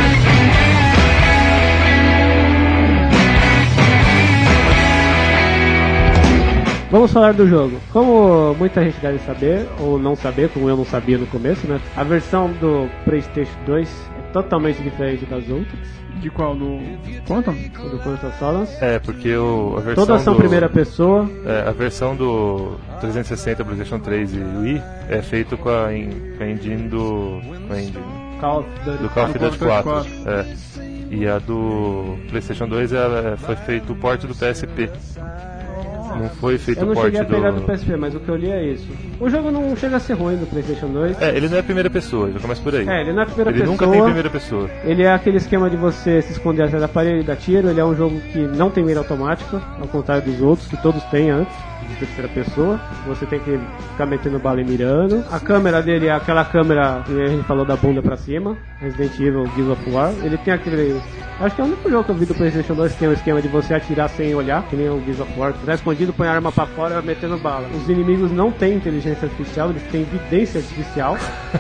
Vamos falar do jogo. Como muita gente deve saber, ou não saber, como eu não sabia no começo, né? A versão do PlayStation dois é totalmente diferente das outras. De qual? Do Quantum? Do Quantum Solace. É, porque o, a versão Todas são do... primeira pessoa. É, a versão do trezentos e sessenta, PlayStation três e Wii é feito com a, en- com a engine do... Com a engine Call of Duty. do Call of Call Duty of Duty quatro. É. E a do PlayStation dois ela, foi feito o port do P S P. Não foi feito Eu não o port cheguei a pegar do do... P S P, mas o que eu li é isso. O jogo não chega a ser ruim do PlayStation dois. É, ele não é primeira pessoa, já começa por aí. É, ele não é primeira ele pessoa. nunca tem primeira pessoa. Ele é aquele esquema de você se esconder atrás da parede e dar tiro. Ele é um jogo que não tem mira automática, ao contrário dos outros, que todos têm antes, de terceira pessoa. Você tem que ficar metendo bala e mirando. A câmera dele é aquela câmera que a gente falou da bunda pra cima, Resident Evil, Gears of War. Ele tem aquele... Acho que é o único jogo que eu vi do PlayStation dois que tem o esquema de você atirar sem olhar, que nem o Gears of War. Tá escondido, põe a arma pra fora, metendo bala. Os inimigos não têm inteligência artificial, eles têm evidência artificial.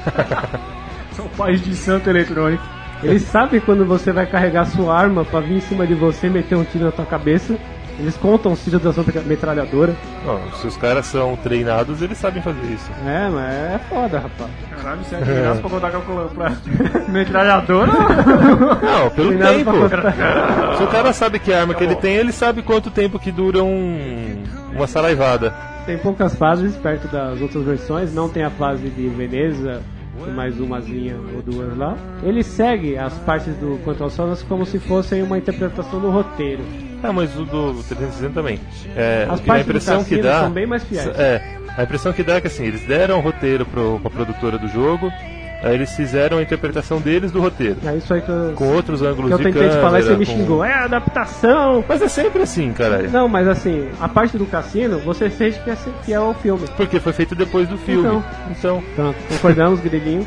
São pais de santo eletrônico. Eles sabem quando você vai carregar sua arma pra vir em cima de você e meter um tiro na tua cabeça. Eles contam os tiros da sua metralhadora. Não, se os caras são treinados, eles sabem fazer isso. É, mas é foda, rapaz. Caralho, você é de graça pra contar calculando pra metralhadora? Não, pelo Treinado tempo. pra contar. Se o cara sabe que arma que ele tem, ele sabe quanto tempo que dura um... uma saraivada. Tem poucas fases perto das outras versões. Não tem a fase de Veneza e mais umazinha ou duas lá. Ele segue as partes do Quantum Solace como se fossem uma interpretação do roteiro. Ah, mas o do trezentos e sessenta também. É, As o que a partes do impressão que cassino dá... são bem mais fiéis. É, a impressão que dá é que assim, eles deram o roteiro pro, pra produtora do jogo, aí eles fizeram a interpretação deles do roteiro. É isso aí que eu, Com outros ângulos que eu de tentei câmera. te falar e você me com- xingou. É adaptação! Mas é sempre assim, caralho. Não, mas assim, a parte do cassino, você sente que é fiel ao filme. Porque foi feito depois do filme. Então. Então, Pronto, concordamos, grilinho.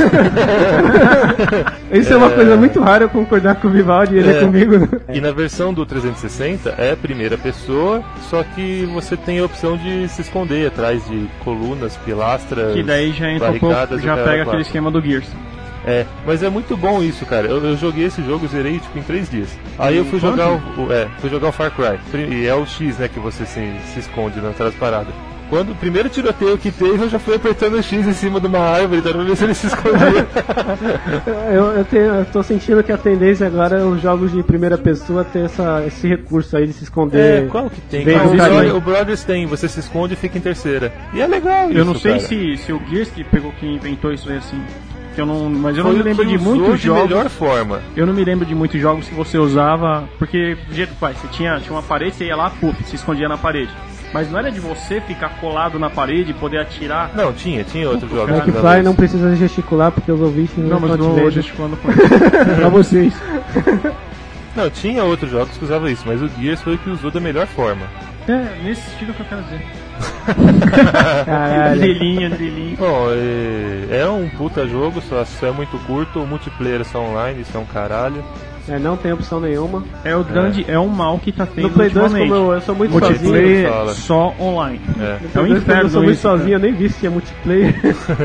Isso é uma coisa muito rara, eu concordar com o Vivaldi e ele É. comigo. né? e na versão do trezentos e sessenta é primeira pessoa, só que você tem a opção de se esconder atrás de colunas, pilastras, Que daí já entra um pouco, barricadas, já o cara pega quatro. aquele esquema do Gears. É, mas é muito bom isso, cara. Eu, eu joguei esse jogo, zerei tipo em três dias. Aí eu fui Quanto? jogar o, o- é, fui jogar o Far Cry. E é o X, né, que você se, se esconde na atrás parada. Quando o primeiro tiroteio que teve, eu já fui apertando o X em cima de uma árvore, pra ver se ele se escondia. Eu, eu, tenho, eu tô sentindo que a tendência agora é os jogos de primeira pessoa ter essa, esse recurso aí de se esconder. É, qual que tem? bem Ah, o, detalhado. Bro- o Brothers tem, você se esconde e fica em terceira. E é legal isso, Eu não sei cara. se, se o Gears que pegou que inventou isso aí assim. Que eu não, mas eu não Foi me o lembro que de usou muitos de jogos. melhor forma. Eu não me lembro de muitos jogos que você usava. Porque do jeito que faz, você tinha, tinha uma parede, você ia lá, puf, se escondia na parede. Mas não era de você ficar colado na parede e poder atirar. Não, tinha, tinha outros jogos. É que que Fly não precisa gesticular porque os ouvintes não, Não, mas estão te não vendo. gesticulando com isso. Pra vocês. Não, tinha outros jogos que usavam isso, mas o Gears foi o que usou da melhor forma. É, nesse estilo que eu quero dizer. Caralho. Drilinha, drilinha. Bom, é, é um puta jogo, só, só é muito curto, o multiplayer é só online, isso é um caralho. É, não tem opção nenhuma. É o grande, é, um mal que tá tendo No Play dois, ultimamente. como eu, eu sou muito sozinho. Multiplayer Fala. só online. É. No É Play um dois, como inferno eu sou muito isso, sozinho, eu nem vi se tinha multiplayer.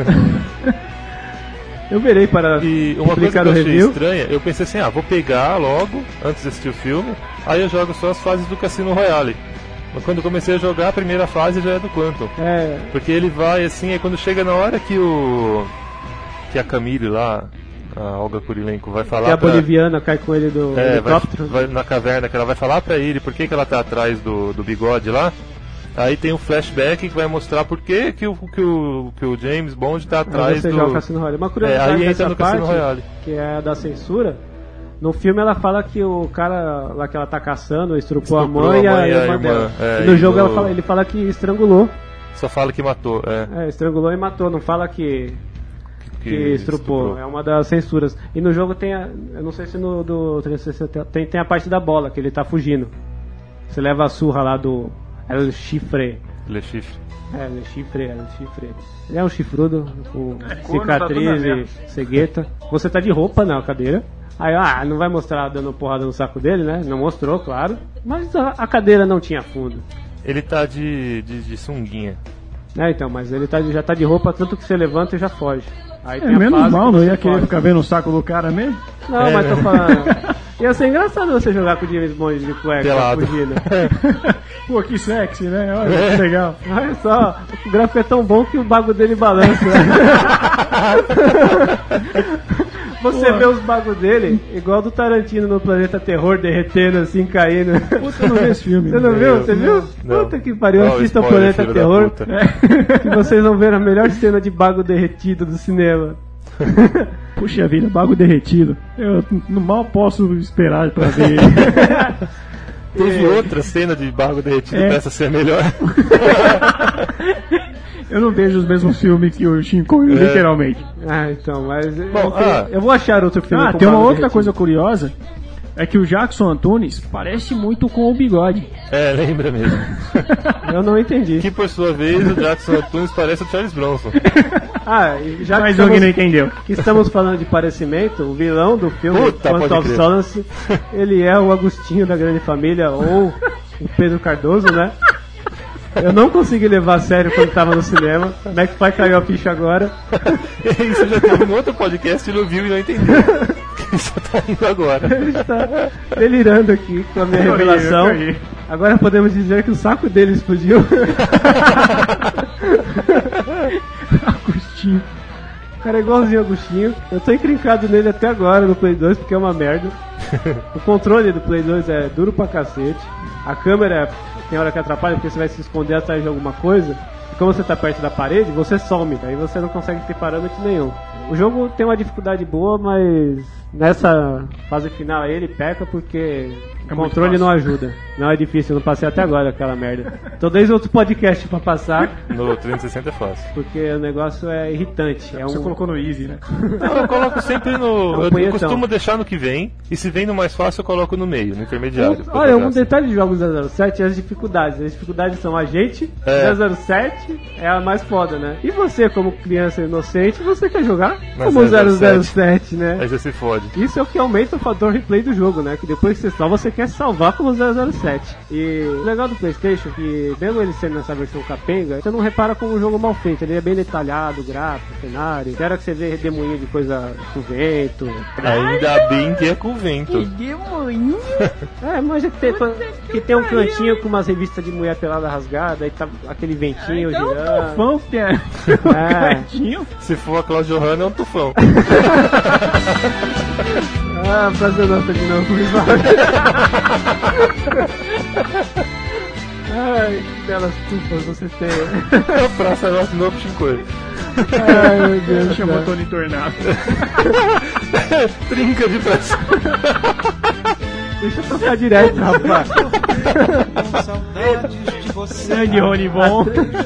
Eu verei para E uma coisa que publicar eu o achei review. estranha, eu pensei assim, ah, vou pegar logo, antes de assistir o filme, aí eu jogo só as fases do Cassino Royale. Mas quando eu comecei a jogar, a primeira fase já é do Quantum. É, Porque ele vai assim, aí quando chega na hora que o... que a Camille lá, a Olga Kurilenko, vai falar que a pra... boliviana cai com ele do É, vai, helicóptero. vai na caverna, que ela vai falar pra ele por que, que ela tá atrás do, do bigode lá. Aí tem um flashback que vai mostrar por que, que, o, que, o, que o James Bond tá atrás Você do... joga o Cassino Royale. Uma É, curiosidade aí entra dessa no parte, Cassino Royale. que é a da censura. No filme ela fala que o cara lá que ela tá caçando estrupou, Estuprou a mãe e a, a mãe e a irmã irmã, dela. é, E no e jogo no- ela fala- ele fala que estrangulou. Só fala que matou, é. É, estrangulou e matou, não fala que, que, estrupou. estuprou. É uma das censuras. E no jogo tem a, eu não sei se no do trezentos e sessenta tem, tem a parte da bola, que ele tá fugindo. Você leva a surra lá do El Chifre. Le Chiffre. É, El Chifre, El Chifre. Ele é um chifrudo com corno, tá cicatriz tudo na e merda. cegueta. Você tá de roupa na cadeira. Aí, ah, não vai mostrar dando porrada no saco dele, né? Não mostrou, claro. Mas a, a cadeira não tinha fundo. Ele tá de, de, de sunguinha. É, então, mas ele tá, já tá de roupa, tanto que você levanta e já foge. Aí É, tem a menos fase mal, que não você ia querer foge. ficar vendo o saco do cara mesmo. Não, É, mas tô né? falando. Ia ser engraçado você jogar com o James Bond de cueca Pelado. fugindo. Pô, que sexy, né? Olha, que legal. Olha só, o gráfico é tão bom que o bago dele balança. Você Pô. vê os bagos dele, igual do Tarantino no Planeta Terror, derretendo assim, caindo. Puta, eu não vi esse filme. Você não viu? Você viu? Não. Puta que pariu, Ó, o assista o spoiler, Planeta filho da Terror, puta. que vocês vão ver a melhor cena de bago derretido do cinema. Puxa vida, bago derretido. Eu n- mal posso esperar pra ver ele. Teve outra cena de barro derretido É. pra essa ser melhor. Eu não vejo os mesmos filmes que o Shinko, literalmente. Ah, então, mas eu, Bom, eu- ah. eu vou achar outro filme Ah, com tem uma bago outra derretido. coisa curiosa. É que o Jackson Antunes parece muito com o Bigode. É, lembra mesmo. Eu não entendi. Que por sua vez o Jackson Antunes parece o Charles Bronson. Ah, e já que Mas estamos, alguém não entendeu. que estamos falando de parecimento, o vilão do filme Puta, Quantum pode of crer. Solace, ele é o Agostinho da Grande Família, ou o Pedro Cardoso, né? Eu não consegui levar a sério quando estava no cinema. Como é que vai cair a ficha agora? Isso já teve um outro podcast e não viu e não entendeu. Que só tá indo agora. Ele está delirando aqui com a minha Eu ri, revelação. eu ri. Agora podemos dizer que o saco dele explodiu. Agostinho. O cara é igualzinho o Agostinho. Eu tô encrencado nele até agora no Play dois porque é uma merda. O controle do Play dois é duro pra cacete. A câmera tem hora que atrapalha porque você vai se esconder atrás de alguma coisa. E como você tá perto da parede, você some. Daí você não consegue ter parâmetro nenhum. O jogo tem uma dificuldade boa, mas nessa fase final aí ele peca porque É o muito controle fácil. não ajuda. Não é difícil, eu não passei até agora aquela merda. Tô desde outro podcast pra passar, No trezentos e sessenta é fácil. porque o negócio é irritante. É Você um... colocou no Easy, né? Não, eu coloco sempre no. É um Eu punhetão. costumo deixar no que vem. E se vem no mais fácil, eu coloco no meio, no intermediário. pra Olha, jogar um assim. detalhe de jogos zero zero sete é as dificuldades. As dificuldades são a gente, É. zero zero sete é a mais foda, né? E você, como criança inocente, você quer jogar Na como zero zero zero zero sete, né? Aí você se fode. Isso é o que aumenta o fator replay do jogo, né? Que depois que você salva, você quer salvar como zero zero sete. E o legal do PlayStation é que, mesmo ele sendo nessa versão capenga, você não repara como um jogo mal feito. Ele é bem detalhado, gráfico, cenário. Tem hora que você vê redemoinho de coisa com vento. Ainda bem que é com vento. É, mas é que tem, que tem um cantinho com umas revistas de mulher pelada rasgada, aí tá aquele ventinho Então, girando. tufão que é. É. Cantinho. Se for a Claudio Hanna, é um tufão. Ah, prazer nossa de novo, Bismarck. Ai, que belas tufas você tem. A praça é nosso novo Shinkoio. Ai, meu Deus do Chamou céu. Tony Tornado. Trinca de praça. Deixa eu tocar direto, rapaz. Grande Rony Bom.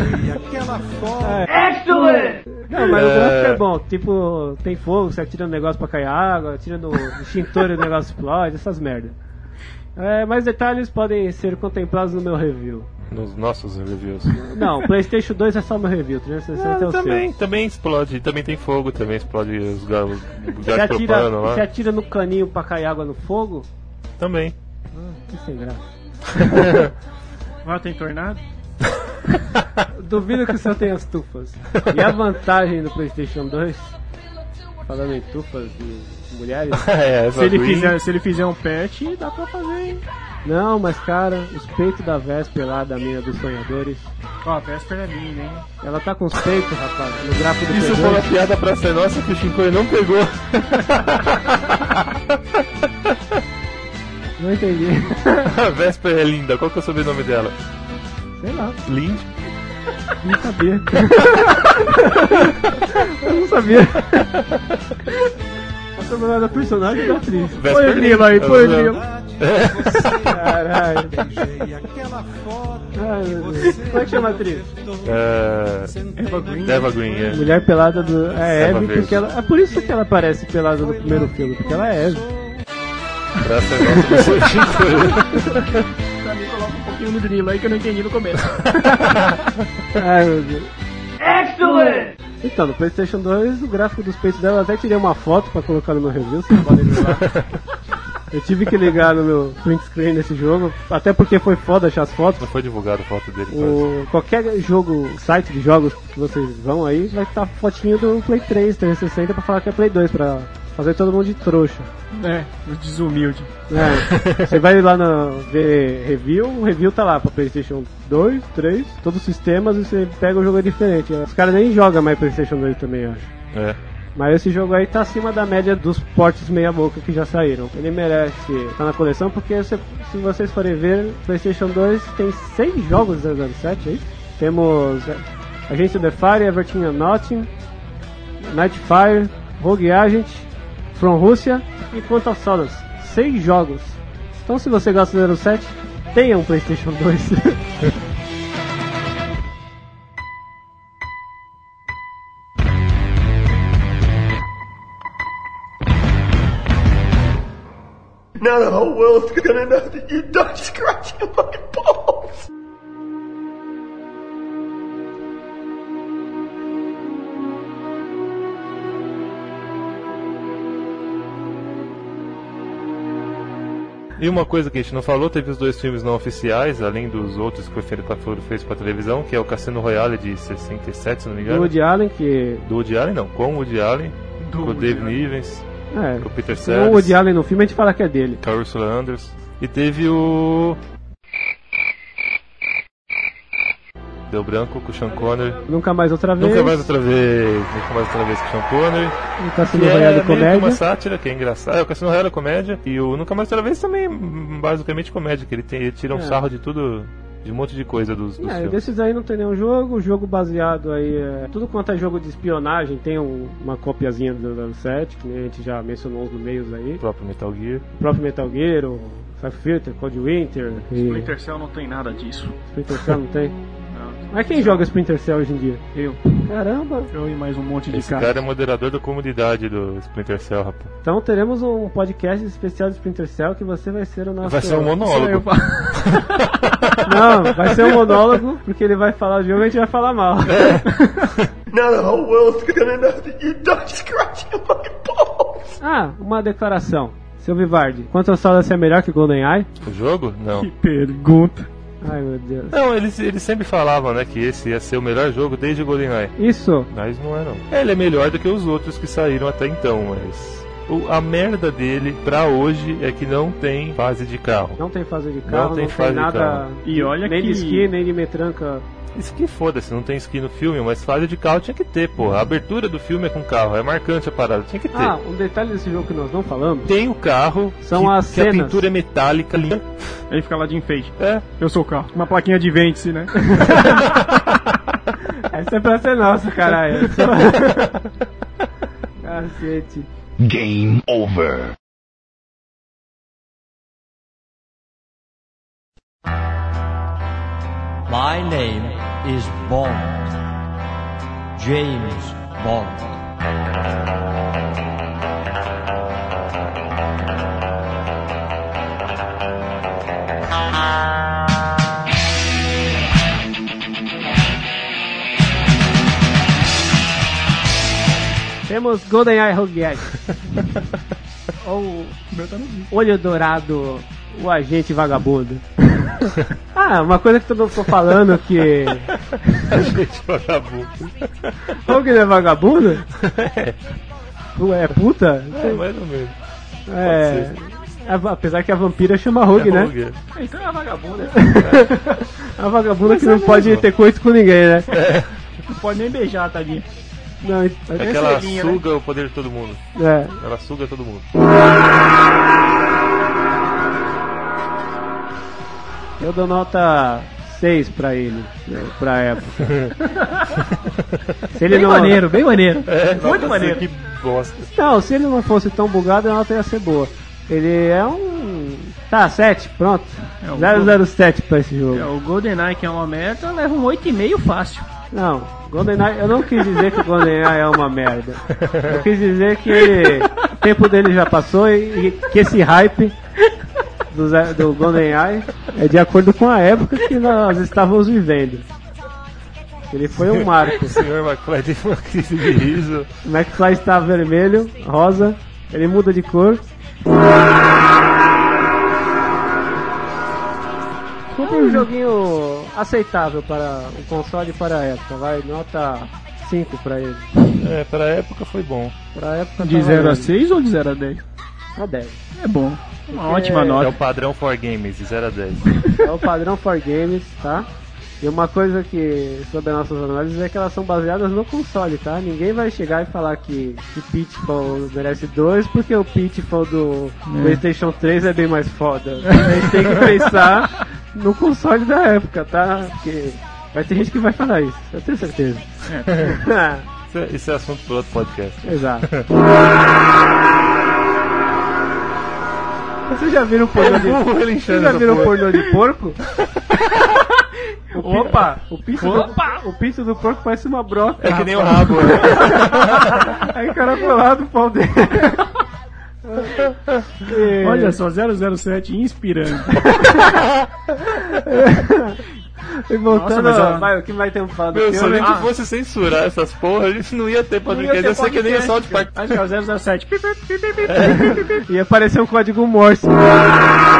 Excellent! Não, mas o É. gráfico é bom. Tipo, tem fogo, você atira no negócio pra cair água, atira no extintor e o negócio explode, essas merdas. É, mais detalhes podem ser contemplados no meu review. Nos nossos reviews. Não, o PlayStation dois é só meu review, trezentos e sessenta é Ah, o também, seu. também explode. Também tem fogo, também explode os ga- os Você gás atira, propano você lá. atira no caninho pra cair água no fogo? Também. Que sem graça. Lá tem tornado? Duvido que o seu tenha as tufas. E a vantagem do PlayStation dois, falando em tufas de mulheres, é, Se ele, Green. fizer, se ele fizer um patch, dá pra fazer, hein? não, mas cara, os peitos da Vesper lá, da mina dos sonhadores, Ó, a véspera é linda, hein? ela tá com os peitos, rapaz, no gráfico do Isso Play foi uma dois. piada pra ser nossa que o Shinkoio não pegou. Não entendi. A Vesper é linda, qual que é o sobrenome dela? Sei lá, Blind. não sabia. Eu não sabia. A sobrenome da personagem da atriz. Põe o grilo aí, põe o grilo. Caralho. Ai, meu Deus. Como é que chama a atriz? É... Eva Green. Eva Green, é. Mulher pelada do. É Eva Eve, Verde. porque ela. É por isso que ela aparece pelada no primeiro filme, porque ela é Eve. Graças a Deus, você Pra mim, coloca um pouquinho no grilo aí que eu não entendi no começo. Ai, meu Deus. Excellent! Então, no PlayStation dois, o gráfico dos peitos dela, eu até tirei uma foto pra colocar no meu review, vocês podem ver lá. Eu tive que ligar no meu print screen desse jogo, até porque foi foda achar as fotos. Não foi divulgado a foto dele. O, qualquer jogo, site de jogos que vocês vão aí, vai estar fotinho do Play três, trezentos e sessenta pra falar que é Play dois, pra fazer todo mundo de trouxa. É, o desumilde. É, você vai lá no ver review, o review tá lá pra PlayStation dois, três, todos os sistemas, e você pega o jogo é diferente. Os caras nem jogam mais PlayStation dois também, eu acho. É. Mas esse jogo aí tá acima da média dos portes meia boca que já saíram. Ele merece estar na coleção porque se, se vocês forem ver, PlayStation dois tem seis jogos do zero zero sete, é isso? Temos Agência The Fire, Everything and Nothing, Nightfire, Rogue Agent, From Russia e Quantum of Solace. Seis jogos. Então se você gosta do zero sete, tenha um PlayStation dois. Now the whole world's gonna know that you don't scratch your fucking balls. E uma coisa que a gente não falou, teve os dois filmes não oficiais, além dos outros que foram feitos pra televisão, que é o Cassino Royale de sessenta e sete, se não me Do engano. Woody Allen, que... Do Woody Allen não, com o Woody Allen, Do com o Woody Dave Allen. Nivens, É, com o Peter se não o Sellers, Woody Allen no filme, a gente fala que é dele. com a Ursula Andress. E teve o... Deu branco com o Sean Connery. Nunca mais outra vez. Nunca mais outra vez, nunca mais outra vez com o Sean Connery. Um Cassino Que Royale é de meio que comédia. uma sátira, que é engraçado. É, o Cassino Royale é comédia. E o Nunca Mais Outra Vez também, basicamente, comédia. Que ele, tem, ele tira um É. sarro de tudo, de um monte de coisa dos, dos É, filmes. desses aí não tem nenhum jogo, o jogo baseado aí é... Tudo quanto é jogo de espionagem tem um- uma copiazinha do zero sete, que a gente já mencionou uns no meios aí. O próprio Metal Gear. O próprio Metal Gear, o Cypher Filter, Cold Winter e... Splinter Cell não tem nada disso. Splinter Cell não tem? Não. Mas quem joga Splinter Cell hoje em dia? Eu. Caramba! Eu e mais um monte de Esse cara. cara é moderador da comunidade do Splinter Cell, rapaz. Então teremos um podcast especial de Splinter Cell que você vai ser o nosso... Vai ser um Sou eu. monólogo. Não, vai ser um monólogo, porque ele vai falar o jogo e a gente vai falar mal. Now the whole world's gonna know that you don't scratch your fucking balls. Ah, uma declaração. Seu Vivardi, Quantum of Solace é melhor que GoldenEye? O jogo? Não. Que pergunta. Ai meu Deus. Não, eles, eles sempre falavam, né, que esse ia ser o melhor jogo desde o GoldenEye. Isso, Mas não é, não. Ele é melhor do que os outros que saíram até então, mas... O, a merda dele, pra hoje, é que não tem fase de carro. não tem fase de carro, não tem tem, fase de nada... carro. E olha nem que... de esqui, nem de metranca. Isso que foda-se, não tem skin no filme, mas fase de carro tinha que ter, porra. A abertura do filme é com carro, é marcante a parada, tinha que ter. Ah, um detalhe desse jogo que nós não falamos. Tem o carro, São que, as que a cenas. pintura é metálica, linda. Ele fica lá de enfeite. É, Eu sou o carro. Uma plaquinha de vende-se, né? Essa é pra ser nossa, caralho. Cacete. Game over. My name is Bond. James Bond. Temos GoldenEye Rogue Agent. Ou Olho Dourado, o agente vagabundo. Ah, uma coisa que todo mundo ficou falando que... gente, vagabundo. Rogue não é vagabundo? É puta? É, mais ou menos. É... a- Apesar que a vampira chama Rogue, É né? Rogue, é. Então é vagabunda. A vagabunda que Mas não é pode mesmo. ter coito com ninguém, né? Não pode nem beijar, tadinha. Não, É que ela estrelinha, né? suga o poder de todo mundo. é. Ela suga todo mundo. Eu dou nota seis pra ele, né, pra época. Se ele bem não... maneiro, bem maneiro. É, Muito nossa, maneiro. Que bosta. Não, se ele não fosse tão bugado, a nota ia ser boa. Ele é um... Tá, sete, pronto. É o zero zero sete pra esse jogo. É, o GoldenEye, que é uma merda, leva um oito e meio fácil. Não, GoldenEye, eu não quis dizer que o GoldenEye é uma merda. Eu quis dizer que ele, o tempo dele já passou e, e que esse hype do, Zé- do GoldenEye é de acordo com a época que nós estávamos vivendo. Ele foi um marco. O senhor McFly teve uma crise de riso. O McFly está vermelho, rosa, ele muda de cor. Compre um joguinho aceitável para o console e para a época, vai, nota cinco para ele. É, pra época foi bom. Pra época De tá zero a valendo. seis ou de zero a dez? A dez. É bom. Uma Porque ótima É nota. o padrão for games, de zero a dez. É o padrão for games, tá? E uma coisa que sobre as nossas análises é que elas são baseadas no console, tá? Ninguém vai chegar e falar que, que Pitfall merece dois porque o Pitfall do PlayStation três é bem mais foda. A gente tem que pensar no console da época, tá? Porque vai ter gente que vai falar isso, eu tenho certeza. Isso é, isso é assunto para outro podcast. Exato. Vocês já viram pornô de... burro Vocês relinchando já essa viram porra. pornô de porco? O pi- Opa! O pinto, do, o pinto do porco parece uma broca. É que nem o rabo, né? Aí o cara foi lá do pau dele. E- Olha só, zero zero sete inspirando. E voltando, Nossa, mas a- vai, o que vai ter um falar do Meu, se a filme? gente Ah, fosse censurar essas porra, a gente não ia ter Não ia podcast. ter Eu sei que nem o podcast, South Park. Acho que é o zero zero sete. ia aparecer um código Morse.